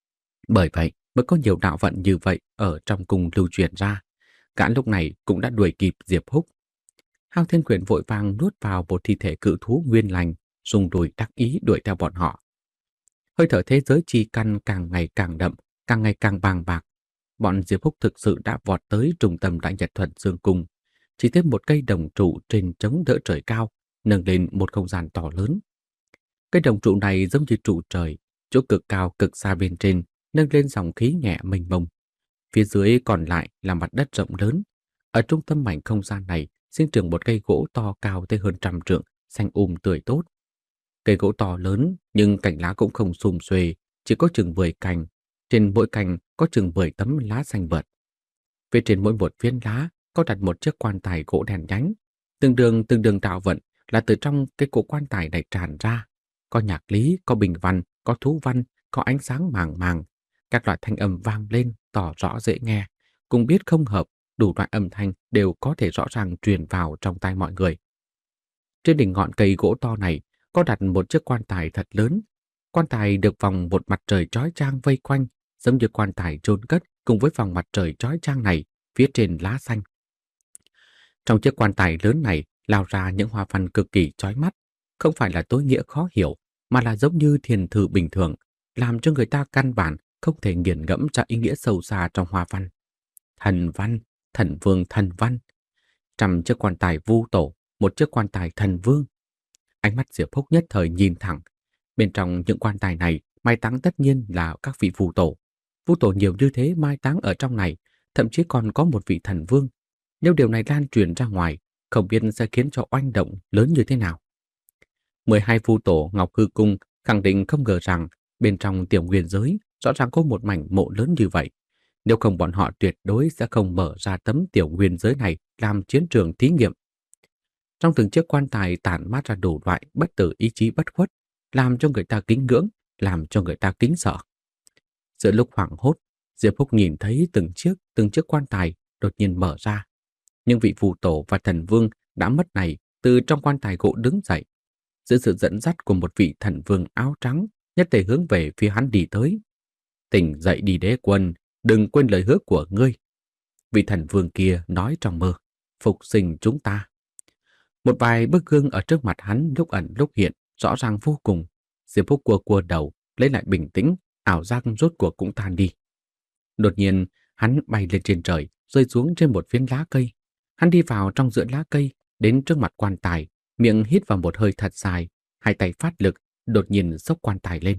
Bởi vậy mới có nhiều đạo vận như vậy ở trong cung lưu truyền ra. Gã lúc này cũng đã đuổi kịp Diệp Húc. Hao Thiên Quyền vội vàng nuốt vào một thi thể cự thú nguyên lành, dùng đùi đắc ý đuổi theo bọn họ. Hơi thở thế giới chi căn càng ngày càng đậm, càng ngày càng bàng bạc. Bọn Diệp Húc thực sự đã vọt tới trung tâm Đại Nhật Thuần Dương Cung. Chỉ thêm một cây đồng trụ trên chống đỡ trời cao, nâng lên một không gian to lớn. Cây đồng trụ này giống như trụ trời, chỗ cực cao cực xa bên trên, nâng lên dòng khí nhẹ mênh mông. Phía dưới còn lại là mặt đất rộng lớn. Ở trung tâm mảnh không gian này sinh trưởng một cây gỗ to cao tới hơn trăm trượng, xanh um tươi tốt. Cây gỗ to lớn nhưng cành lá cũng không sum xuê, chỉ có chừng mười cành. Trên mỗi cành có chừng mười tấm lá xanh vợt. Phía trên mỗi một viên lá có đặt một chiếc quan tài gỗ đèn nhánh. Từng đường từng đường đạo vận là từ trong cái cổ quan tài này tràn ra. Có nhạc lý, có bình văn, có thú văn, có ánh sáng màng màng. Các loại thanh âm vang lên tỏ rõ dễ nghe, cùng biết không hợp, đủ loại âm thanh đều có thể rõ ràng truyền vào trong tai mọi người. Trên đỉnh ngọn cây gỗ to này có đặt một chiếc quan tài thật lớn. Quan tài được vòng một mặt trời chói chang vây quanh, giống như quan tài chôn cất cùng với vòng mặt trời chói chang này phía trên lá xanh. Trong chiếc quan tài lớn này lao ra những hoa văn cực kỳ chói mắt, không phải là tối nghĩa khó hiểu, mà là giống như thiền thư bình thường, làm cho người ta căn bản không thể nghiền ngẫm ra ý nghĩa sâu xa trong hoa văn. Thần văn, thần vương thần văn. Trăm chiếc quan tài Vu Tổ, một chiếc quan tài thần vương. Ánh mắt Diệp Húc nhất thời nhìn thẳng. Bên trong những quan tài này, mai táng tất nhiên là các vị Vu Tổ. Vu Tổ nhiều như thế mai táng ở trong này, thậm chí còn có một vị thần vương. Nếu điều này lan truyền ra ngoài, không biết sẽ khiến cho oanh động lớn như thế nào. mười hai phu tổ Ngọc Hư Cung khẳng định không ngờ rằng bên trong tiểu nguyên giới rõ ràng có một mảnh mộ lớn như vậy. Nếu không bọn họ tuyệt đối sẽ không mở ra tấm tiểu nguyên giới này làm chiến trường thí nghiệm. Trong từng chiếc quan tài tản mát ra đủ loại bất tử ý chí bất khuất, làm cho người ta kính ngưỡng, làm cho người ta kính sợ. Giữa lúc hoảng hốt, Diệp Húc nhìn thấy từng chiếc, từng chiếc quan tài đột nhiên mở ra. Nhưng vị phù tổ và thần vương đã mất này từ trong quan tài gỗ đứng dậy. Dưới sự dẫn dắt của một vị thần vương áo trắng, nhất tề hướng về phía hắn đi tới. Tỉnh dậy đi đế quân, đừng quên lời hứa của ngươi. Vị thần vương kia nói trong mơ, phục sinh chúng ta. Một vài bức gương ở trước mặt hắn lúc ẩn lúc hiện, rõ ràng vô cùng. Diệp Húc cua cua đầu, lấy lại bình tĩnh, ảo giác rốt cuộc cũng tan đi. Đột nhiên, hắn bay lên trên trời, rơi xuống trên một phiến lá cây. Hắn đi vào trong giữa lá cây, đến trước mặt quan tài, miệng hít vào một hơi thật dài, hai tay phát lực, đột nhiên xốc quan tài lên.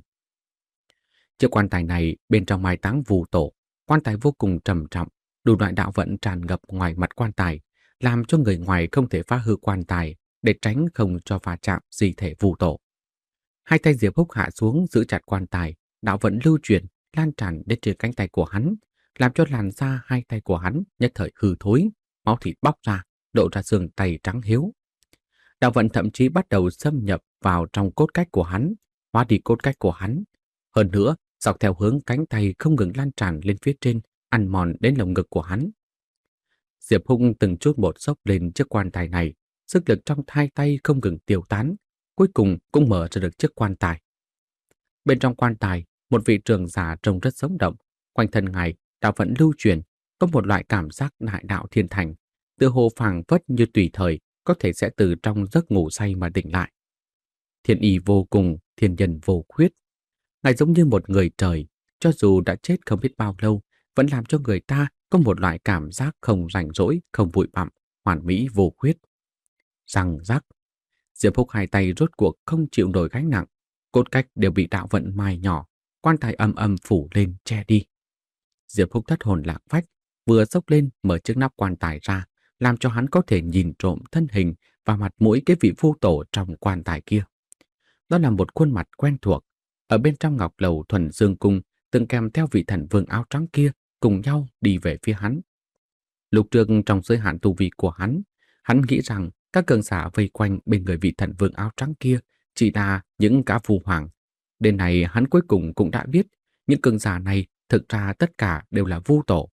Chiếc quan tài này bên trong mai táng phù tổ, quan tài vô cùng trầm trọng, đủ loại đạo vận tràn ngập ngoài mặt quan tài, làm cho người ngoài không thể phá hư quan tài để tránh không cho va chạm di thể phù tổ. Hai tay Diệp Húc hạ xuống giữ chặt quan tài, đạo vận lưu chuyển, lan tràn đến trên cánh tay của hắn, làm cho làn da hai tay của hắn nhất thời hư thối, máu thịt bóc ra, lộ ra xương tay trắng hiếu. Đạo vận thậm chí bắt đầu xâm nhập vào trong cốt cách của hắn, hóa đi cốt cách của hắn. Hơn nữa, dọc theo hướng cánh tay không ngừng lan tràn lên phía trên, ăn mòn đến lồng ngực của hắn. Diệp Húc từng chút một xốc lên chiếc quan tài này, sức lực trong hai tay không ngừng tiêu tán, cuối cùng cũng mở ra được chiếc quan tài. Bên trong quan tài, một vị trưởng giả trông rất sống động, quanh thân ngài đạo vận lưu truyền, có một loại cảm giác đại đạo thiên thành, tựa hồ phảng phất như tùy thời có thể sẽ từ trong giấc ngủ say mà tỉnh lại. Thiên ý vô cùng, thiên nhân vô khuyết. Ngài giống như một người trời, cho dù đã chết không biết bao lâu, vẫn làm cho người ta có một loại cảm giác không rảnh rỗi, không bụi bặm, hoàn mỹ vô khuyết. Răng rắc, Diệp Húc hai tay rốt cuộc không chịu nổi gánh nặng, cốt cách đều bị đạo vận mài nhỏ, quan tài âm âm phủ lên che đi. Diệp Húc thất hồn lạc phách, vừa xốc lên mở chiếc nắp quan tài ra, làm cho hắn có thể nhìn trộm thân hình và mặt mũi cái vị phu tổ trong quan tài kia. Đó là một khuôn mặt quen thuộc, ở bên trong ngọc lầu thuần dương cung, từng kèm theo vị thần vương áo trắng kia cùng nhau đi về phía hắn. Lúc trước trong giới hạn tu vi của hắn, hắn nghĩ rằng các cường giả vây quanh bên người vị thần vương áo trắng kia chỉ là những gã phù hoàng. Đến này hắn cuối cùng cũng đã biết, những cường giả này thực ra tất cả đều là vu tổ.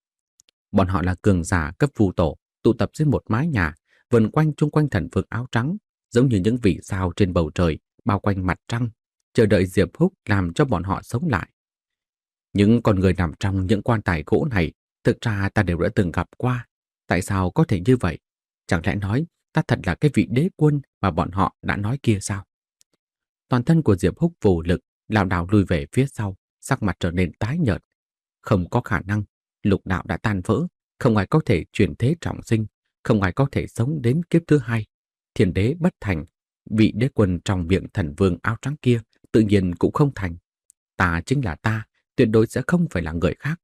Bọn họ là cường giả cấp vu tổ, tụ tập dưới một mái nhà, vần quanh chung quanh thần vương áo trắng, giống như những vì sao trên bầu trời, bao quanh mặt trăng, chờ đợi Diệp Húc làm cho bọn họ sống lại. Những con người nằm trong những quan tài gỗ này, thực ra ta đều đã từng gặp qua. Tại sao có thể như vậy? Chẳng lẽ nói ta thật là cái vị đế quân mà bọn họ đã nói kia sao? Toàn thân của Diệp Húc vô lực, lảo đảo lùi về phía sau, sắc mặt trở nên tái nhợt. Không có khả năng, lục đạo đã tan vỡ, không ai có thể chuyển thế trọng sinh, không ai có thể sống đến kiếp thứ hai. Thiên đế bất thành, vị đế quân trong miệng thần vương áo trắng kia tự nhiên cũng không thành. Ta chính là ta, tuyệt đối sẽ không phải là người khác.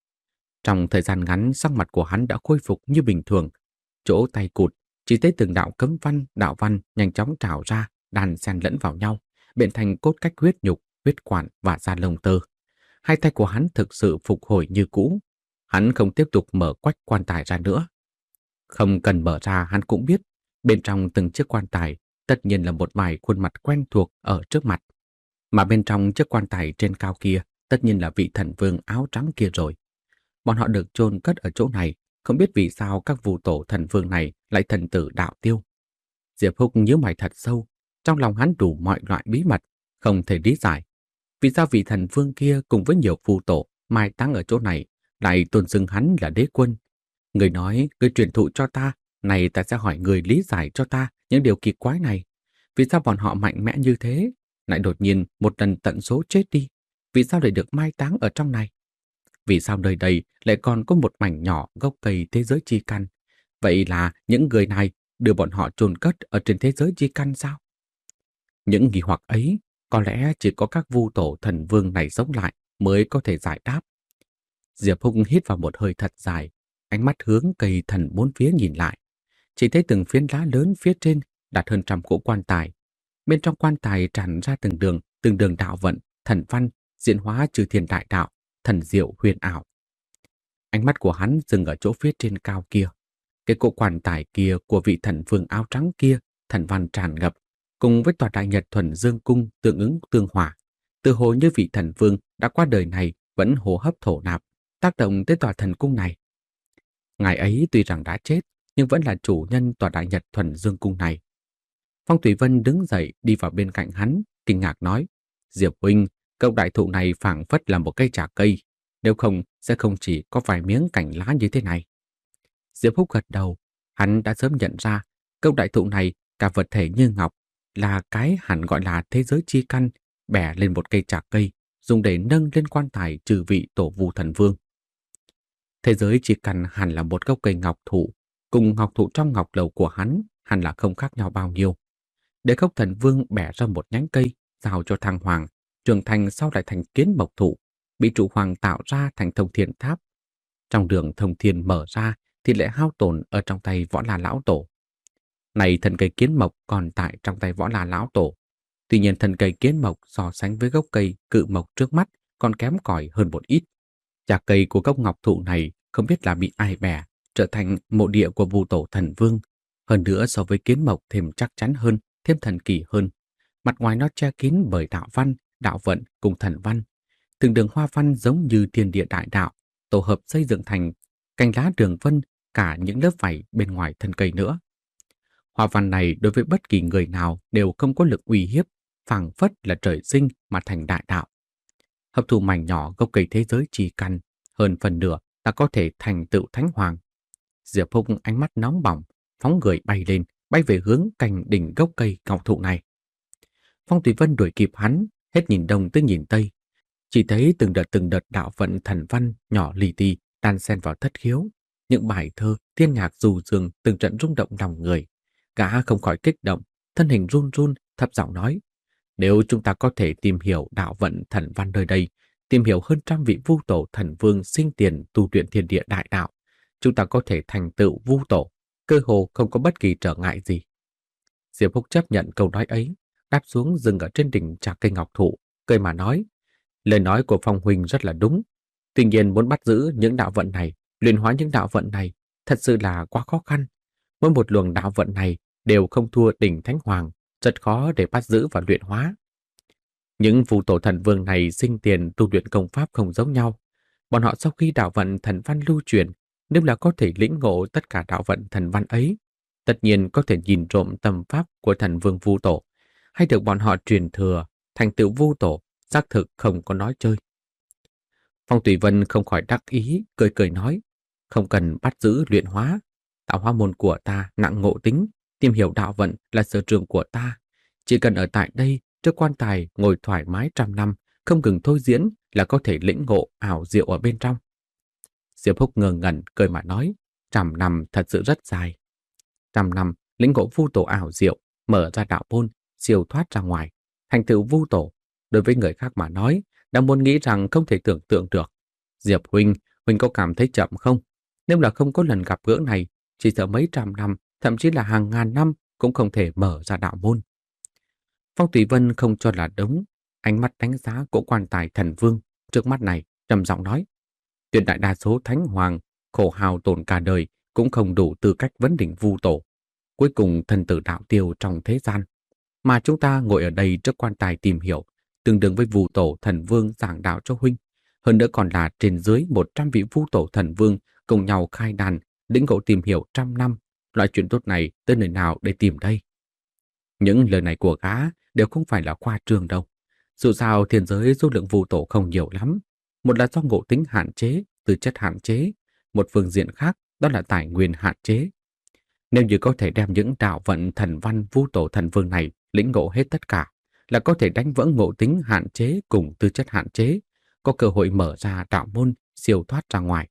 Trong thời gian ngắn, sắc mặt của hắn đã khôi phục như bình thường. Chỗ tay cụt, chỉ thấy từng đạo cấm văn, đạo văn nhanh chóng trào ra, đan xen lẫn vào nhau, biến thành cốt cách huyết nhục, huyết quản và da lông tơ. Hai tay của hắn thực sự phục hồi như cũ. Hắn không tiếp tục mở quách quan tài ra nữa. Không cần mở ra, hắn cũng biết, bên trong từng chiếc quan tài tất nhiên là một vài khuôn mặt quen thuộc ở trước mặt. Mà bên trong chiếc quan tài trên cao kia tất nhiên là vị thần vương áo trắng kia rồi. Bọn họ được chôn cất ở chỗ này, không biết vì sao các vu tổ thần vương này lại thần tử đạo tiêu. Diệp Húc nhíu mày thật sâu, trong lòng hắn đủ mọi loại bí mật, không thể lý giải. Vì sao vị thần vương kia cùng với nhiều vu tổ mai táng ở chỗ này lại tôn xưng hắn là đế quân? Người nói, người truyền thụ cho ta, này ta sẽ hỏi người lý giải cho ta những điều kỳ quái này. Vì sao bọn họ mạnh mẽ như thế, lại đột nhiên một lần tận số chết đi? Vì sao lại được mai táng ở trong này? Vì sao nơi đây lại còn có một mảnh nhỏ gốc cây thế giới chi căn? Vậy là những người này đưa bọn họ chôn cất ở trên thế giới chi căn sao? Những nghi hoặc ấy có lẽ chỉ có các vu tổ thần vương này sống lại mới có thể giải đáp. Diệp Húc hít vào một hơi thật dài, ánh mắt hướng cây thần bốn phía nhìn lại. Chỉ thấy từng phiến lá lớn phía trên đặt hơn trăm cỗ quan tài. Bên trong quan tài tràn ra từng đường, từng đường đạo vận, thần văn, diễn hóa chư thiên đại đạo, thần diệu huyền ảo. Ánh mắt của hắn dừng ở chỗ phía trên cao kia. Cái cỗ quan tài kia của vị thần vương áo trắng kia, thần văn tràn ngập, cùng với tòa đại nhật thuần dương cung tương ứng tương hòa. Từ hồ như vị thần vương đã qua đời này vẫn hô hấp thổ nạp, tác động tới tòa thần cung này. Ngài ấy tuy rằng đã chết, nhưng vẫn là chủ nhân tòa đại nhật thuần dương cung này. Phong Thủy Vân đứng dậy đi vào bên cạnh hắn, kinh ngạc nói: Diệp huynh, cậu đại thụ này phảng phất là một cây trà cây, nếu không sẽ không chỉ có vài miếng cành lá như thế này. Diệp Húc gật đầu, hắn đã sớm nhận ra cây đại thụ này cả vật thể như ngọc, là cái hẳn gọi là thế giới chi căn, bẻ lên một cây trà cây, dùng để nâng lên quan tài trừ vị tổ vu thần vương. Thế giới chi căn hẳn là một gốc cây ngọc thụ, cùng ngọc thụ trong ngọc lầu của hắn hẳn là không khác nhau bao nhiêu. Để Khốc Thần Vương bẻ ra một nhánh cây, giao cho Thăng Hoàng, trưởng thành sau lại thành kiến mộc thụ, bị trụ hoàng tạo ra thành thông thiên tháp. Trong đường thông thiên mở ra thì lại hao tổn ở trong tay Võ La Lão Tổ. Này thân cây kiến mộc còn tại trong tay Võ La Lão Tổ. Tuy nhiên thân cây kiến mộc so sánh với gốc cây cự mộc trước mắt còn kém cỏi hơn một ít. Chạc cây của gốc ngọc thụ này không biết là bị ai bẻ, trở thành mộ địa của Vu Tổ Thần Vương. Hơn nữa so với kiến mộc thêm chắc chắn hơn, thêm thần kỳ hơn. Mặt ngoài nó che kín bởi đạo văn, đạo vận cùng thần văn. Từng đường hoa văn giống như thiên địa đại đạo, tổ hợp xây dựng thành cành lá đường vân, cả những lớp vảy bên ngoài thân cây nữa. Hoa văn này đối với bất kỳ người nào đều không có lực uy hiếp, phảng phất là trời sinh mà thành đại đạo. Hấp thụ mảnh nhỏ gốc cây thế giới chi căn, hơn phần nửa ta có thể thành tựu thánh hoàng. Diệp Húc ánh mắt nóng bỏng, phóng người bay lên, bay về hướng cành đỉnh gốc cây ngọc thụ này. Phong Thủy Vân đuổi kịp hắn, hết nhìn đông tới nhìn tây. Chỉ thấy từng đợt từng đợt đạo vận thần văn nhỏ lì tì đan xen vào thất khiếu. Những bài thơ, thiên nhạc dù dường từng trận rung động lòng người. Gã không khỏi kích động, thân hình run run, thấp giọng nói: Nếu chúng ta có thể tìm hiểu đạo vận thần văn nơi đây, tìm hiểu hơn trăm vị vu tổ thần vương sinh tiền tu luyện thiên địa đại đạo, chúng ta có thể thành tựu vu tổ, cơ hồ không có bất kỳ trở ngại gì. Diệp Húc chấp nhận câu nói ấy, đáp xuống dừng ở trên đỉnh trà cây ngọc thụ, cười mà nói: Lời nói của Phong huynh rất là đúng. Tuy nhiên muốn bắt giữ những đạo vận này, luyện hóa những đạo vận này, thật sự là quá khó khăn. Mỗi một luồng đạo vận này đều không thua đỉnh Thánh Hoàng, rất khó để bắt giữ và luyện hóa. Những vu tổ thần vương này sinh tiền tu luyện công pháp không giống nhau. Bọn họ sau khi đạo vận thần văn lưu truyền, nếu là có thể lĩnh ngộ tất cả đạo vận thần văn ấy, tất nhiên có thể nhìn trộm tâm pháp của thần vương vu tổ, hay được bọn họ truyền thừa, thành tựu vu tổ, xác thực không có nói chơi. Phong Thủy Vân không khỏi đắc ý, cười cười nói: Không cần bắt giữ luyện hóa. Tạo hóa môn của ta nặng ngộ tính, tìm hiểu đạo vận là sở trường của ta. Chỉ cần ở tại đây, trước quan tài ngồi thoải mái trăm năm, không ngừng thôi diễn là có thể lĩnh ngộ ảo diệu ở bên trong. Diệp Húc ngơ ngẩn cười mà nói: Trăm năm thật sự rất dài. Trăm năm lĩnh ngộ vu tổ ảo diệu, mở ra đạo môn, siêu thoát ra ngoài, thành tựu vu tổ. Đối với người khác mà nói, đã muốn nghĩ rằng không thể tưởng tượng được. Diệp huynh, huynh có cảm thấy chậm không? Nếu là không có lần gặp gỡ này, chỉ sợ mấy trăm năm, thậm chí là hàng ngàn năm cũng không thể mở ra đạo môn. Phong Thủy Vân không cho là đúng, ánh mắt đánh giá cỗ quan tài thần vương trước mắt này, trầm giọng nói: Tuyệt đại đa số thánh hoàng khổ hào tổn cả đời cũng không đủ tư cách vấn đỉnh vu tổ, cuối cùng thần tử đạo tiêu trong thế gian. Mà chúng ta ngồi ở đây trước quan tài tìm hiểu, tương đương với vu tổ thần vương giảng đạo cho huynh, hơn nữa còn là trên dưới một trăm vị vu tổ thần vương cùng nhau khai đàn, lĩnh ngộ tìm hiểu trăm năm. Loại chuyện tốt này tới nơi nào để tìm đây? Những lời này của gã đều không phải là khoa trương đâu. Dù sao thiên giới số lượng vu tổ không nhiều lắm. Một là do ngộ tính hạn chế, tư chất hạn chế. Một phương diện khác đó là tài nguyên hạn chế. Nếu như có thể đem những đạo vận thần văn vu tổ thần vương này lĩnh ngộ hết tất cả, là có thể đánh vỡ ngộ tính hạn chế cùng tư chất hạn chế, có cơ hội mở ra đạo môn, siêu thoát ra ngoài.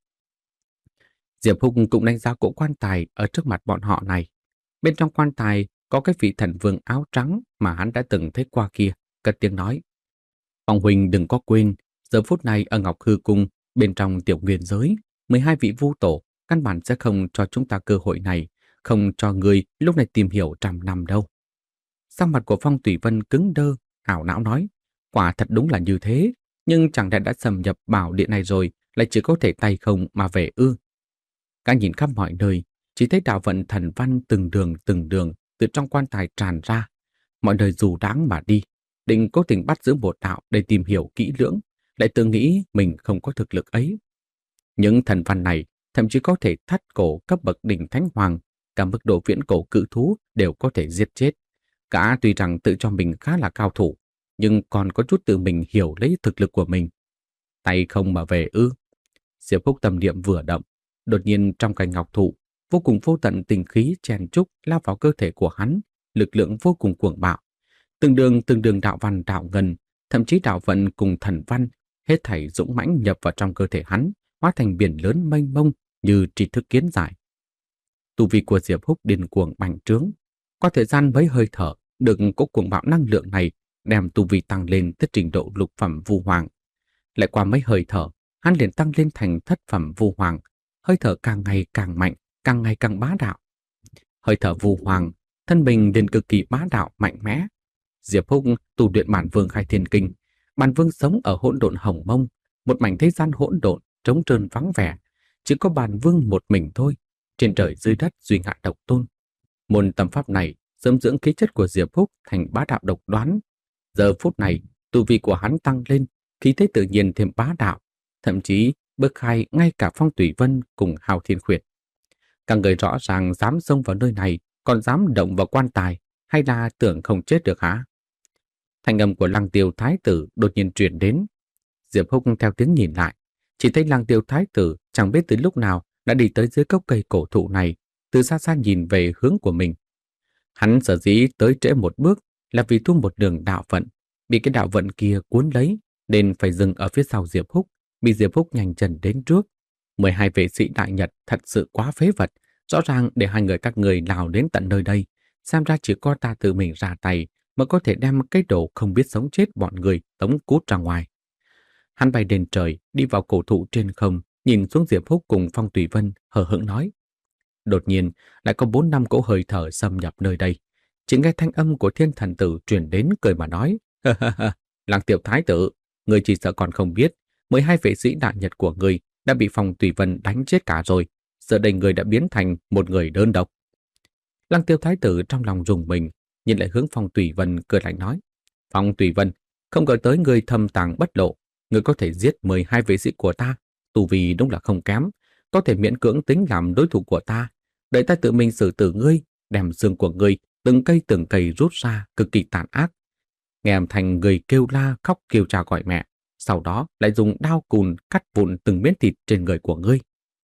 Diệp Húc cũng đánh giá cỗ quan tài ở trước mặt bọn họ này. Bên trong quan tài có cái vị thần vương áo trắng mà hắn đã từng thấy qua kia, cất tiếng nói: Phong huynh đừng có quên, giờ phút này ở Ngọc Hư Cung, bên trong tiểu nguyên giới, mười hai vị vu tổ căn bản sẽ không cho chúng ta cơ hội này, không cho người lúc này tìm hiểu trăm năm đâu. Sắc mặt của Phong Tùy Vân cứng đơ, ảo não nói, quả thật đúng là như thế, nhưng chẳng lẽ đã xâm nhập bảo điện này rồi, lại chỉ có thể tay không mà về ư? Cả nhìn khắp mọi nơi, chỉ thấy đạo vận thần văn từng đường từng đường từ trong quan tài tràn ra, mọi nơi dù đáng mà đi, định cố tình bắt giữ một đạo để tìm hiểu kỹ lưỡng, lại tự nghĩ mình không có thực lực ấy. Những thần văn này thậm chí có thể thắt cổ cấp bậc đỉnh thánh hoàng, cả mức độ viễn cổ cự thú đều có thể giết chết. Cả tuy rằng tự cho mình khá là cao thủ, nhưng còn có chút tự mình hiểu lấy thực lực của mình. Tay không mà về ư? Diệp Phúc tâm niệm vừa động, đột nhiên trong cành ngọc thụ, vô cùng vô tận tình khí chèn trúc lao vào cơ thể của hắn, lực lượng vô cùng cuồng bạo. Từng đường từng đường đạo văn đạo ngân, thậm chí đạo vận cùng thần văn, hết thảy dũng mãnh nhập vào trong cơ thể hắn, hóa thành biển lớn mênh mông như tri thức kiến giải. Tu vi của Diệp Húc điên cuồng bành trướng, qua thời gian mấy hơi thở, được cố cuồng bạo năng lượng này đem tu vi tăng lên tới trình độ lục phẩm vu hoàng. Lại qua mấy hơi thở, hắn liền tăng lên thành thất phẩm vu hoàng, hơi thở càng ngày càng mạnh, càng ngày càng bá đạo. Hơi thở vu hoàng, thân mình liền cực kỳ bá đạo mạnh mẽ. Diệp Húc tu luyện Bản Vương Khai Thiên Kinh, Bản Vương sống ở hỗn độn Hồng Mông, một mảnh thế gian hỗn độn trống trơn vắng vẻ, chỉ có Bản Vương một mình thôi, trên trời dưới đất duy ngã độc tôn. Môn tâm pháp này sớm dưỡng khí chất của Diệp Húc thành bá đạo độc đoán. Giờ phút này, tu vi của hắn tăng lên, khí thế tự nhiên thêm bá đạo, thậm chí bước khai ngay cả Phong Tùy Vân cùng Hào Thiên Khuyệt. Các người rõ ràng dám xông vào nơi này, còn dám động vào quan tài, hay là tưởng không chết được hả? Thanh âm của Lăng Tiêu Thái tử đột nhiên truyền đến. Diệp Húc theo tiếng nhìn lại, chỉ thấy Lăng Tiêu Thái tử chẳng biết từ lúc nào đã đi tới dưới gốc cây cổ thụ này, từ xa xa nhìn về hướng của mình. Hắn sở dĩ tới trễ một bước là vì thu một đường đạo vận, bị cái đạo vận kia cuốn lấy, nên phải dừng ở phía sau Diệp Húc, bị Diệp Húc nhanh chân đến trước. mười hai vệ sĩ Đại Nhật thật sự quá phế vật, rõ ràng để hai người các người nào đến tận nơi đây, xem ra chỉ có ta tự mình ra tay mới có thể đem cái đồ không biết sống chết bọn người tống cút ra ngoài. Hắn bay lên trời, đi vào cổ thụ trên không, nhìn xuống Diệp Húc cùng Phong Tùy Vân, hờ hững nói. Đột nhiên, lại có bốn năm cỗ hơi thở xâm nhập nơi đây. Chỉ nghe thanh âm của thiên thần tử truyền đến cười mà nói. Lăng Tiểu Thái tử, người chỉ sợ còn không biết, mười hai vệ sĩ Đại Nhật của người đã bị Phong Tùy Vân đánh chết cả rồi. Giờ đây người đã biến thành một người đơn độc. Lăng Tiêu Thái tử trong lòng rùng mình, nhìn lại hướng Phong Tùy Vân cười lạnh nói. Phong Tùy Vân, không ngờ tới người thâm tàng bất lộ, người có thể giết mười hai vệ sĩ của ta, tu vi đúng là không kém, có thể miễn cưỡng tính làm đối thủ của ta. Đợi ta tự mình xử tử ngươi, đem xương của ngươi từng cây từng cây rút ra, cực kỳ tàn ác. Nghe âm thanh người kêu la khóc kêu cha gọi mẹ, sau đó lại dùng đao cùn cắt vụn từng miếng thịt trên người của ngươi.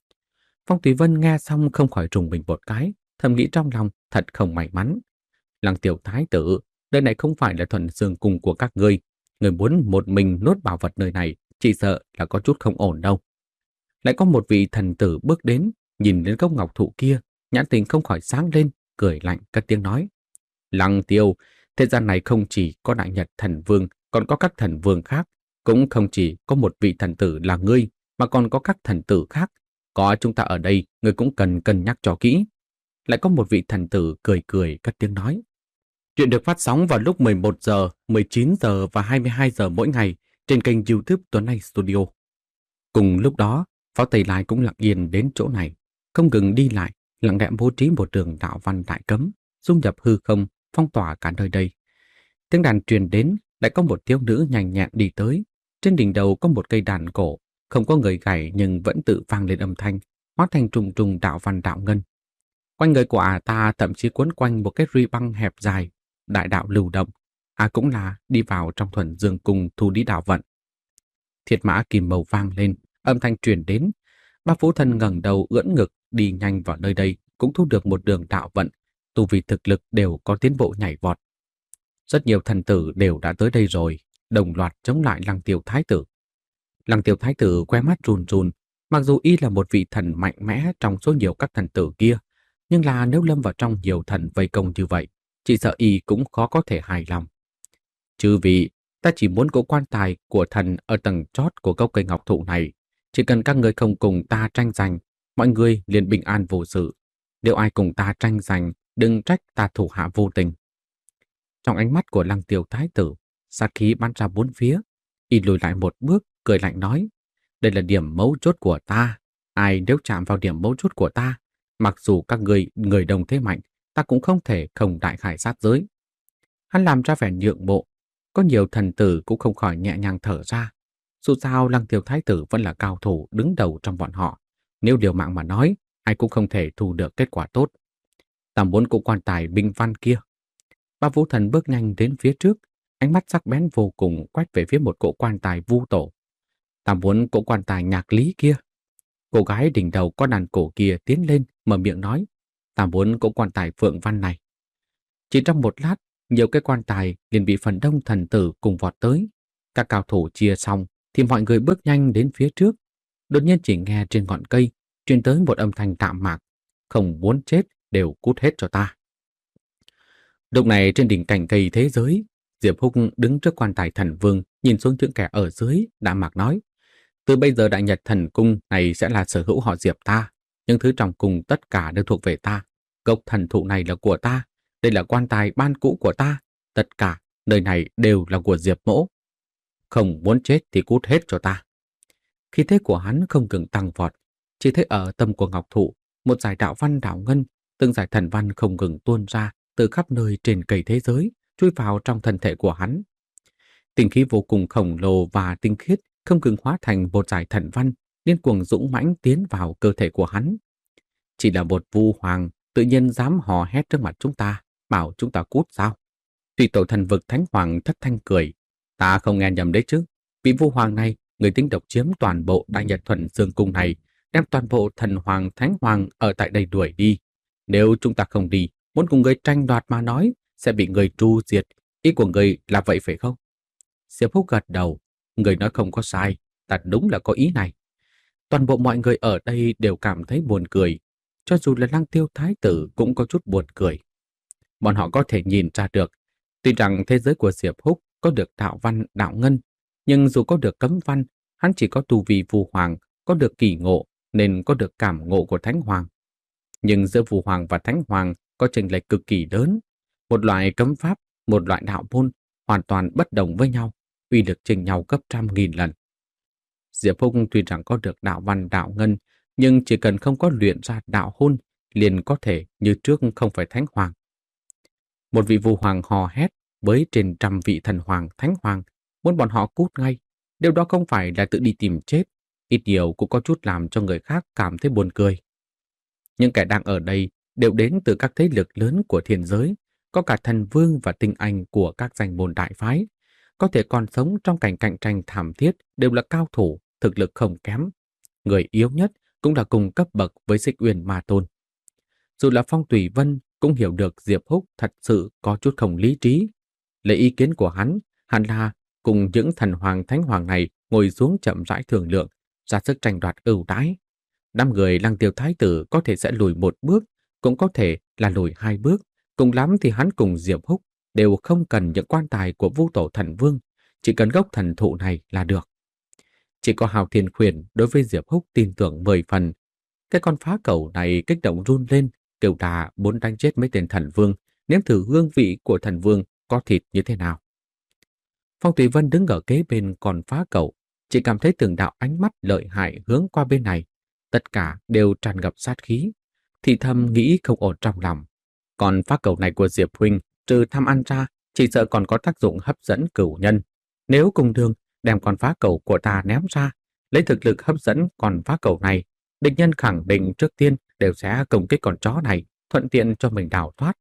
Phong Tùy Vân nghe xong không khỏi rùng mình một cái, thầm nghĩ trong lòng thật không may mắn. Lăng Tiểu Thái tử, nơi này không phải là thuần dương cung của các ngươi, người muốn một mình nuốt bảo vật nơi này, chỉ sợ là có chút không ổn đâu. Lại có một vị thần tử bước đến, nhìn đến gốc ngọc thụ kia, nhãn tình không khỏi sáng lên, cười lạnh cất tiếng nói. Lăng Tiêu, thế gian này không chỉ có Đại Nhật thần vương, còn có các thần vương khác, cũng không chỉ có một vị thần tử là ngươi, mà còn có các thần tử khác. Có chúng ta ở đây, ngươi cũng cần cân nhắc cho kỹ. Lại có một vị thần tử cười cười cất tiếng nói. Chuyện được phát sóng vào lúc mười một giờ, mười chín giờ và hai mươi hai giờ mỗi ngày trên kênh YouTube Tuấn Anh Studio. Cùng lúc đó, Phó Tây Lai cũng lặng yên đến chỗ này, không ngừng đi lại, lặng lẽ bố trí một đường đạo văn đại cấm, dung nhập hư không, phong tỏa cả nơi đây. Tiếng đàn truyền đến, lại có một thiếu nữ nhanh nhẹn đi tới. Trên đỉnh đầu có một cây đàn cổ, không có người gảy nhưng vẫn tự vang lên âm thanh, hóa thành trùng trùng đạo văn đạo ngân. Quanh người của ả ta thậm chí quấn quanh một cái ruy băng hẹp dài, đại đạo lưu động. À cũng là đi vào trong thuần dương cung thu lý đạo vận. Thiệt mã kim màu vang lên, âm thanh truyền đến. Ba Vũ Thần ngẩng đầu ưỡn ngực đi nhanh vào nơi đây, cũng thu được một đường đạo vận, tu vi thực lực đều có tiến bộ nhảy vọt. Rất nhiều thần tử đều đã tới đây rồi, đồng loạt chống lại Lăng Tiêu Thái tử. Lăng Tiêu Thái tử que mắt run run, mặc dù y là một vị thần mạnh mẽ trong số nhiều các thần tử kia, nhưng là nếu lâm vào trong nhiều thần vây công như vậy, chỉ sợ y cũng khó có thể hài lòng. Chư vị, ta chỉ muốn có quan tài của thần ở tầng chót của gốc cây ngọc thụ này. Chỉ cần các người không cùng ta tranh giành, mọi người liền bình an vô sự. Nếu ai cùng ta tranh giành, đừng trách ta thủ hạ vô tình. Trong ánh mắt của Lăng Tiêu Thái tử, sát khí bắn ra bốn phía. Y lùi lại một bước, cười lạnh nói, đây là điểm mấu chốt của ta. Ai nếu chạm vào điểm mấu chốt của ta, mặc dù các người người đồng thế mạnh, ta cũng không thể không đại khải sát giới. Hắn làm ra vẻ nhượng bộ, có nhiều thần tử cũng không khỏi nhẹ nhàng thở ra. Dù sao Lăng Tiêu Thái tử vẫn là cao thủ đứng đầu trong bọn họ. Nếu điều mạng mà nói, ai cũng không thể thu được kết quả tốt. Ta muốn cụ quan tài binh văn kia. Ba vũ thần bước nhanh đến phía trước, ánh mắt sắc bén vô cùng quét về phía một cỗ quan tài vu tổ. Ta muốn cỗ quan tài nhạc lý kia. Cô gái đỉnh đầu có đàn cổ kia tiến lên, mở miệng nói, ta muốn cỗ quan tài phượng văn này. Chỉ trong một lát, nhiều cái quan tài liền bị phần đông thần tử cùng vọt tới. Các cao thủ chia xong, thì mọi người bước nhanh đến phía trước. Đột nhiên chỉ nghe trên ngọn cây truyền tới một âm thanh đạm mạc, không muốn chết đều cút hết cho ta. Lúc này trên đỉnh cành cây thế giới, Diệp Húc đứng trước quan tài thần vương, nhìn xuống những kẻ ở dưới, đạm mạc nói, từ bây giờ Đại Nhật Thần Cung này sẽ là sở hữu họ Diệp ta, những thứ trong cung tất cả đều thuộc về ta. Gốc thần thụ này là của ta, đây là quan tài ban cũ của ta, tất cả nơi này đều là của Diệp Mỗ. Không muốn chết thì cút hết cho ta. Khí thế của hắn không ngừng tăng vọt, chỉ thấy ở tâm của ngọc thụ, một dải đạo văn đạo ngân, từng dải thần văn không ngừng tuôn ra từ khắp nơi trên cây thế giới, chui vào trong thân thể của hắn. Tinh khí vô cùng khổng lồ và tinh khiết không ngừng hóa thành một dải thần văn, điên cuồng dũng mãnh tiến vào cơ thể của hắn. Chỉ là một vu hoàng tự nhiên dám hò hét trước mặt chúng ta, bảo chúng ta cút sao? Tùy tổ thần vực Thánh Hoàng thất thanh cười, ta không nghe nhầm đấy chứ. Vị vu hoàng này, người tính độc chiếm toàn bộ Đại Nhật Thuần Dương Cung này, đem toàn bộ thần hoàng Thánh Hoàng ở tại đây đuổi đi. Nếu chúng ta không đi, muốn cùng người tranh đoạt mà nói, sẽ bị người tru diệt. Ý của người là vậy phải không? Diệp Húc gật đầu, người nói không có sai, ta đúng là có ý này. Toàn bộ mọi người ở đây đều cảm thấy buồn cười, cho dù là Lăng Tiêu Thái tử cũng có chút buồn cười. Bọn họ có thể nhìn ra được, tuy rằng thế giới của Diệp Húc có được đạo văn, đạo ngân, nhưng dù có được cấm văn, hắn chỉ có tu vi vu hoàng, có được kỳ ngộ, nên có được cảm ngộ của Thánh Hoàng. Nhưng giữa vu hoàng và Thánh Hoàng có chênh lệch cực kỳ lớn. Một loại cấm pháp, một loại đạo môn, hoàn toàn bất đồng với nhau, uy lực chênh nhau gấp trăm nghìn lần. Diệp Húc tuy rằng có được đạo văn đạo ngân, nhưng chỉ cần không có luyện ra đạo hôn, liền có thể như trước không phải Thánh Hoàng. Một vị vu hoàng hò hét với trên trăm vị thần hoàng, Thánh Hoàng, muốn bọn họ cút ngay. Điều đó không phải là tự đi tìm chết, ít nhiều cũng có chút làm cho người khác cảm thấy buồn cười. Những kẻ đang ở đây đều đến từ các thế lực lớn của thiên giới, có cả thần vương và tinh anh của các danh môn đại phái, có thể còn sống trong cảnh cạnh tranh thảm thiết đều là cao thủ, thực lực không kém. Người yếu nhất cũng là cùng cấp bậc với Xích Uyên Ma Tôn. Dù là Phong Tùy Vân cũng hiểu được Diệp Húc thật sự có chút không lý trí. Lấy ý kiến của hắn, hẳn là cùng những thần hoàng thánh hoàng này ngồi xuống chậm rãi thương lượng, ra sức tranh đoạt ưu đãi. Năm người Lăng Tiêu Thái tử có thể sẽ lùi một bước, cũng có thể là lùi hai bước, cùng lắm thì hắn cùng Diệp Húc đều không cần những quan tài của Vu Tổ Thần Vương, chỉ cần gốc thần thụ này là được. Chỉ có Hào Thiên Khuyển đối với Diệp Húc tin tưởng mười phần. Cái con phá cẩu này kích động run lên, kêu đà muốn đánh chết mấy tên thần vương, nếm thử hương vị của thần vương có thịt như thế nào. Phong Tùy Vân đứng ở kế bên con phá cẩu, chỉ cảm thấy từng đạo ánh mắt lợi hại hướng qua bên này, tất cả đều tràn ngập sát khí, thì thầm nghĩ không ổn trong lòng. Còn phá cẩu này của Diệp huynh, trừ tham ăn ra, chỉ sợ còn có tác dụng hấp dẫn cửu nhân. Nếu cùng đường đem con phá cẩu của ta ném ra, lấy thực lực hấp dẫn con phá cẩu này, địch nhân khẳng định trước tiên đều sẽ công kích con chó này, thuận tiện cho mình đào thoát.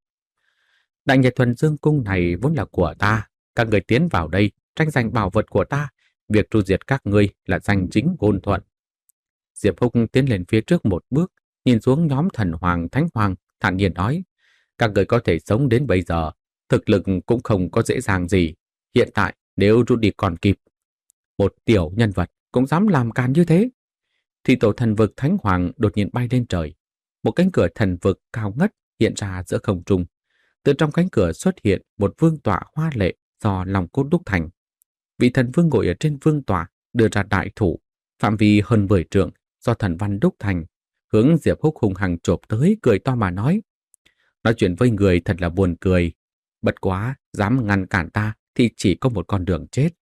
Đại Nhật Thuần Dương Cung này vốn là của ta, các người tiến vào đây tranh giành bảo vật của ta, việc tru diệt các ngươi là danh chính ngôn thuận. Diệp Húc tiến lên phía trước một bước, nhìn xuống nhóm thần hoàng thánh hoàng, thản nhiên nói, các người có thể sống đến bây giờ, thực lực cũng không có dễ dàng gì, hiện tại nếu rút đi còn kịp. Một tiểu nhân vật cũng dám làm càn như thế. Thì tổ thần vực thánh hoàng đột nhiên bay lên trời, một cánh cửa thần vực cao ngất hiện ra giữa không trung. Từ trong cánh cửa xuất hiện một vương tọa hoa lệ do lòng cốt đúc thành. Vị thần vương ngồi ở trên vương tọa đưa ra đại thủ, phạm vi hơn mười trượng do thần văn đúc thành, hướng Diệp Húc hung hăng chộp tới, cười to mà nói. Nói chuyện với người thật là buồn cười. Bất quá, dám ngăn cản ta thì chỉ có một con đường chết.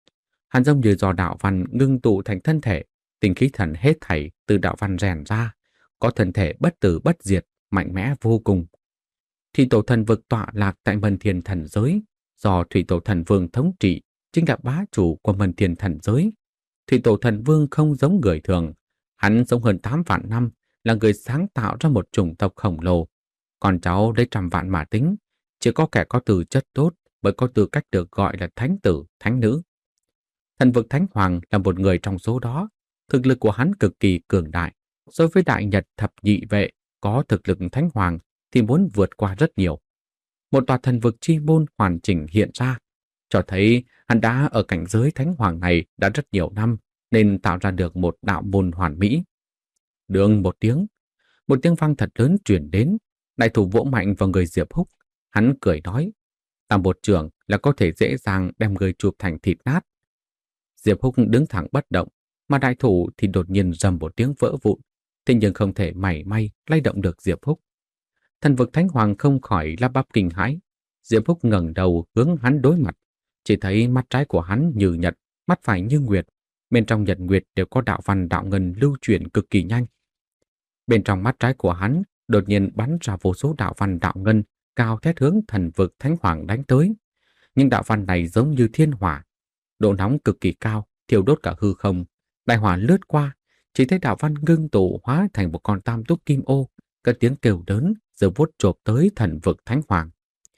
Hắn giống như do đạo văn ngưng tụ thành thân thể, tinh khí thần hết thảy từ đạo văn rèn ra, có thân thể bất tử bất diệt, mạnh mẽ vô cùng. Thủy tổ thần vực tọa lạc tại Mân Thiên thần giới, do Thủy tổ thần vương thống trị, chính là bá chủ của Mân Thiên thần giới. Thủy tổ thần vương không giống người thường, hắn sống hơn tám vạn năm, là người sáng tạo ra một chủng tộc khổng lồ. Con cháu lấy trăm vạn mà tính, chỉ có kẻ có tư chất tốt mới có tư cách được gọi là thánh tử, thánh nữ. Thần vực Thánh Hoàng là một người trong số đó, thực lực của hắn cực kỳ cường đại. So với Đại Nhật thập nhị vệ có thực lực Thánh Hoàng thì muốn vượt qua rất nhiều. Một tòa thần vực chi môn hoàn chỉnh hiện ra, cho thấy hắn đã ở cảnh giới Thánh Hoàng này đã rất nhiều năm, nên tạo ra được một đạo môn hoàn mỹ. Đường một tiếng, một tiếng vang thật lớn truyền đến, đại thủ vỗ mạnh vào người Diệp Húc. Hắn cười nói, ta một trường là có thể dễ dàng đem người chụp thành thịt nát. Diệp Húc đứng thẳng bất động, mà đại thủ thì đột nhiên rầm một tiếng vỡ vụn, thế nhưng không thể mảy may lay động được Diệp Húc. Thần vực Thánh Hoàng không khỏi lắp bắp kinh hãi. Diệp Húc ngẩng đầu hướng hắn đối mặt, chỉ thấy mắt trái của hắn như nhật, mắt phải như nguyệt, bên trong nhật nguyệt đều có đạo văn đạo ngân lưu chuyển cực kỳ nhanh. Bên trong mắt trái của hắn đột nhiên bắn ra vô số đạo văn đạo ngân cao thét hướng thần vực Thánh Hoàng đánh tới. Nhưng đạo văn này giống như thiên hỏa, độ nóng cực kỳ cao, thiêu đốt cả hư không. Đại hỏa lướt qua, chỉ thấy đạo văn ngưng tụ hóa thành một con tam túc kim ô, cất tiếng kêu đớn rồi vuốt chộp tới thần vực Thánh Hoàng.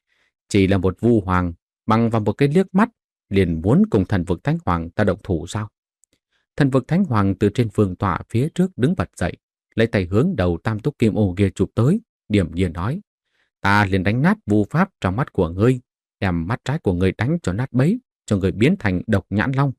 Chỉ là một vu hoàng, bằng vào một cái liếc mắt, liền muốn cùng thần vực Thánh Hoàng ta động thủ sao? Thần vực Thánh Hoàng từ trên vương tọa phía trước đứng bật dậy, lấy tay hướng đầu tam túc kim ô kia chụp tới, điềm nhiên nói: ta liền đánh nát vu pháp trong mắt của ngươi, đem mắt trái của ngươi đánh cho nát bấy, cho ngươi biến thành độc nhãn long.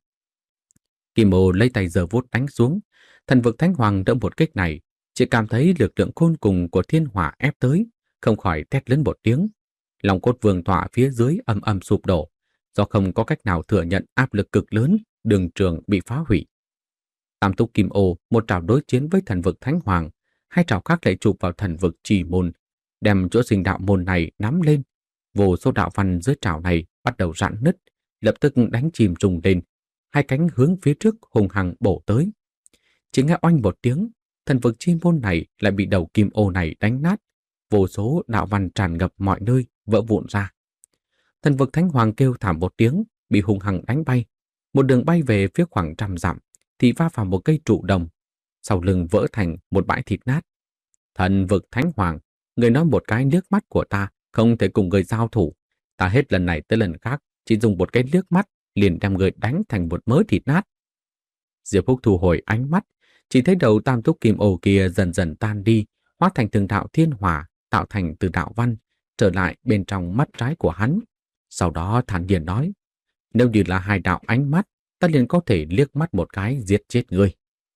Kim ô lấy tay giơ vuốt đánh xuống. Thần vực Thánh Hoàng đỡ một kích này, chỉ cảm thấy lực lượng khôn cùng của thiên hỏa ép tới, không khỏi thét lớn một tiếng. Lòng cốt vương tọa phía dưới âm âm sụp đổ, do không có cách nào thừa nhận áp lực cực lớn, đường trường bị phá hủy. Tam túc kim ô một trảo đối chiến với thần vực Thánh Hoàng, hai trảo khác lại chụp vào thần vực Trì Môn, đem chỗ sinh đạo môn này nắm lên. Vô số đạo văn dưới trảo này bắt đầu rạn nứt, lập tức đánh chìm rung lên, hai cánh hướng phía trước hùng hăng bổ tới. Chỉ nghe oanh một tiếng, thần vực Chi Môn này lại bị đầu kim ô này đánh nát, vô số đạo văn tràn ngập mọi nơi, vỡ vụn ra. Thần vực Thánh Hoàng kêu thảm một tiếng, bị hùng hăng đánh bay, một đường bay về phía khoảng trăm dặm, thì va vào một cây trụ đồng, sau lưng vỡ thành một bãi thịt nát. Thần vực Thánh Hoàng, người nói một cái liếc mắt của ta không thể cùng người giao thủ, ta hết lần này tới lần khác chỉ dùng một cái liếc mắt liền đem người đánh thành một mớ thịt nát. Diệp Húc thu hồi ánh mắt, chỉ thấy đầu tam túc kim ô kia dần dần tan đi, hóa thành từng đạo thiên hỏa tạo thành từ đạo văn trở lại bên trong mắt trái của hắn. Sau đó thản nhiên nói: nếu như là hai đạo ánh mắt, ta liền có thể liếc mắt một cái giết chết ngươi.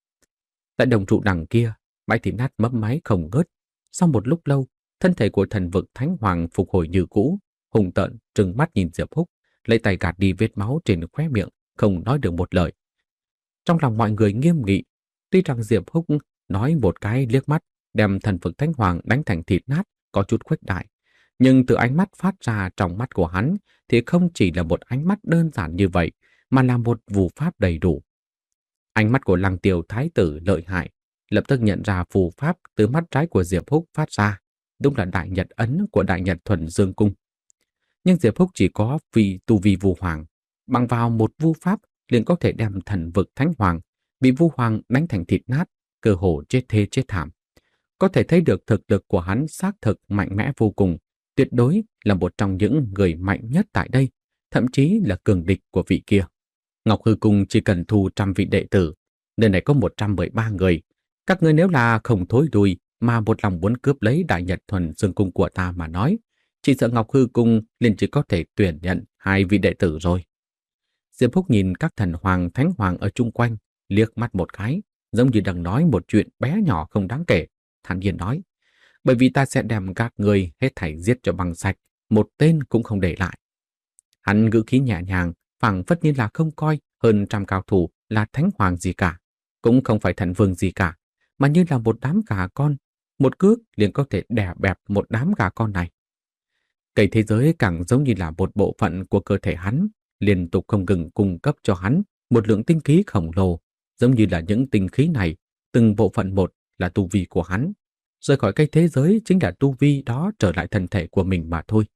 Tại đồng trụ đằng kia, bãi thịt nát mấp máy không ngớt. Sau một lúc lâu, thân thể của thần vực Thánh Hoàng phục hồi như cũ, hùng tợn trừng mắt nhìn Diệp Húc, lấy tay gạt đi vết máu trên khóe miệng, không nói được một lời. Trong lòng mọi người nghiêm nghị, tuy rằng Diệp Húc nói một cái liếc mắt đem thần vực Thánh Hoàng đánh thành thịt nát có chút khuếch đại, nhưng từ ánh mắt phát ra trong mắt của hắn thì không chỉ là một ánh mắt đơn giản như vậy, mà là một phù pháp đầy đủ. Ánh mắt của Lăng Tiêu Thái tử lợi hại, lập tức nhận ra phù pháp từ mắt trái của Diệp Húc phát ra, đúng là đại nhật ấn của đại nhật thuần dương cung. Nhưng Diệp Húc chỉ có vì tu vi vu hoàng, bằng vào một vu pháp liền có thể đem thần vực Thánh Hoàng bị vu hoàng đánh thành thịt nát, cơ hồ chết thê chết thảm. Có thể thấy được thực lực của hắn xác thực mạnh mẽ vô cùng, tuyệt đối là một trong những người mạnh nhất tại đây, thậm chí là cường địch của vị kia. Ngọc Hư Cung chỉ cần thu trăm vị đệ tử, nơi này có một trăm mười ba người. Các ngươi nếu là không thối đuôi mà một lòng muốn cướp lấy đại nhật thuần dương cung của ta mà nói, chỉ sợ Ngọc Hư Cung liền chỉ có thể tuyển nhận hai vị đệ tử rồi. Diệp Húc nhìn các thần hoàng thánh hoàng ở chung quanh, liếc mắt một cái, giống như đang nói một chuyện bé nhỏ không đáng kể, thản nhiên nói: bởi vì ta sẽ đem các ngươi hết thảy giết cho bằng sạch, một tên cũng không để lại. Hắn ngữ khí nhẹ nhàng, phảng phất như là không coi hơn trăm cao thủ là thánh hoàng gì cả, cũng không phải thần vương gì cả, mà như là một đám gà con, một cước liền có thể đè bẹp một đám gà con này. Cây thế giới càng giống như là một bộ phận của cơ thể hắn, liên tục không ngừng cung cấp cho hắn một lượng tinh khí khổng lồ, giống như là những tinh khí này, từng bộ phận một là tu vi của hắn. Rời khỏi cây thế giới chính là tu vi đó trở lại thân thể của mình mà thôi.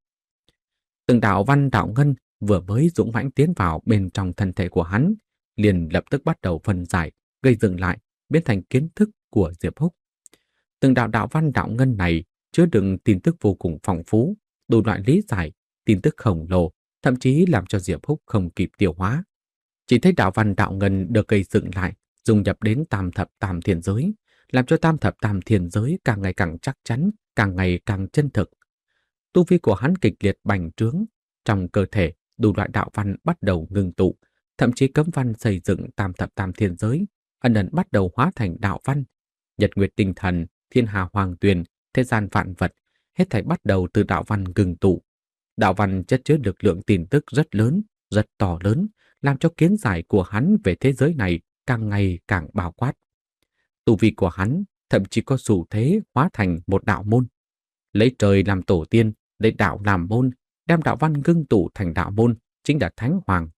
Từng đạo văn đạo ngân vừa mới dũng mãnh tiến vào bên trong thân thể của hắn, liền lập tức bắt đầu phân giải, gây dựng lại, biến thành kiến thức của Diệp Húc. Từng đạo đạo văn đạo ngân này chứa đựng tin tức vô cùng phong phú, đủ loại lý giải, tin tức khổng lồ, thậm chí làm cho Diệp Húc không kịp tiêu hóa. Chỉ thấy đạo văn đạo ngân được gây dựng lại, dung nhập đến tam thập tam thiên giới, làm cho tam thập tam thiên giới càng ngày càng chắc chắn, càng ngày càng chân thực. Tu vi của hắn kịch liệt bành trướng, trong cơ thể đủ loại đạo văn bắt đầu ngưng tụ, thậm chí cấm văn xây dựng tam thập tam thiên giới, ẩn ẩn bắt đầu hóa thành đạo văn. Nhật nguyệt tinh thần, thiên hà hoàng tuyền, thế gian vạn vật, hết thảy bắt đầu từ đạo văn ngưng tụ. Đạo văn chất chứa lực lượng tin tức rất lớn, rất to lớn, làm cho kiến giải của hắn về thế giới này càng ngày càng bao quát. Tu vi của hắn thậm chí có xu thế hóa thành một đạo môn. Lấy trời làm tổ tiên, lấy đạo làm môn, đem đạo văn ngưng tụ thành đạo môn, chính là Thánh Hoàng.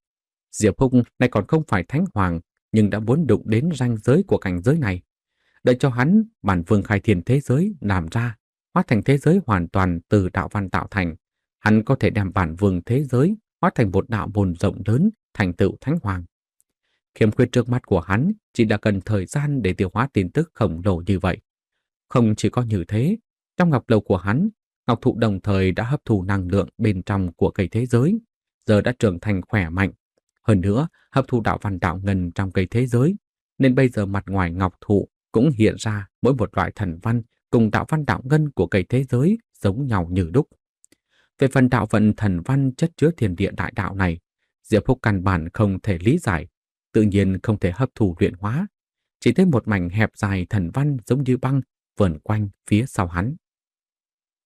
Diệp Húc này còn không phải Thánh Hoàng, nhưng đã muốn đụng đến ranh giới của cảnh giới này. Đợi cho hắn bản vương khai thiên thế giới làm ra, hóa thành thế giới hoàn toàn từ đạo văn tạo thành, hắn có thể đem bản vương thế giới hóa thành một đạo môn rộng lớn, thành tựu Thánh Hoàng. Khiếm khuyết trước mắt của hắn chỉ đã cần thời gian để tiêu hóa tin tức khổng lồ như vậy. Không chỉ có như thế, trong ngọc lầu của hắn, ngọc thụ đồng thời đã hấp thụ năng lượng bên trong của cây thế giới, giờ đã trưởng thành khỏe mạnh. Hơn nữa, hấp thụ đạo văn đạo ngân trong cây thế giới, nên bây giờ mặt ngoài ngọc thụ cũng hiện ra mỗi một loại thần văn cùng đạo văn đạo ngân của cây thế giới giống nhau như đúc. Về phần đạo vận thần văn chất chứa thiên địa đại đạo này, Diệp Húc căn bản không thể lý giải, tự nhiên không thể hấp thụ luyện hóa, chỉ thấy một mảnh hẹp dài thần văn giống như băng vờn quanh phía sau hắn.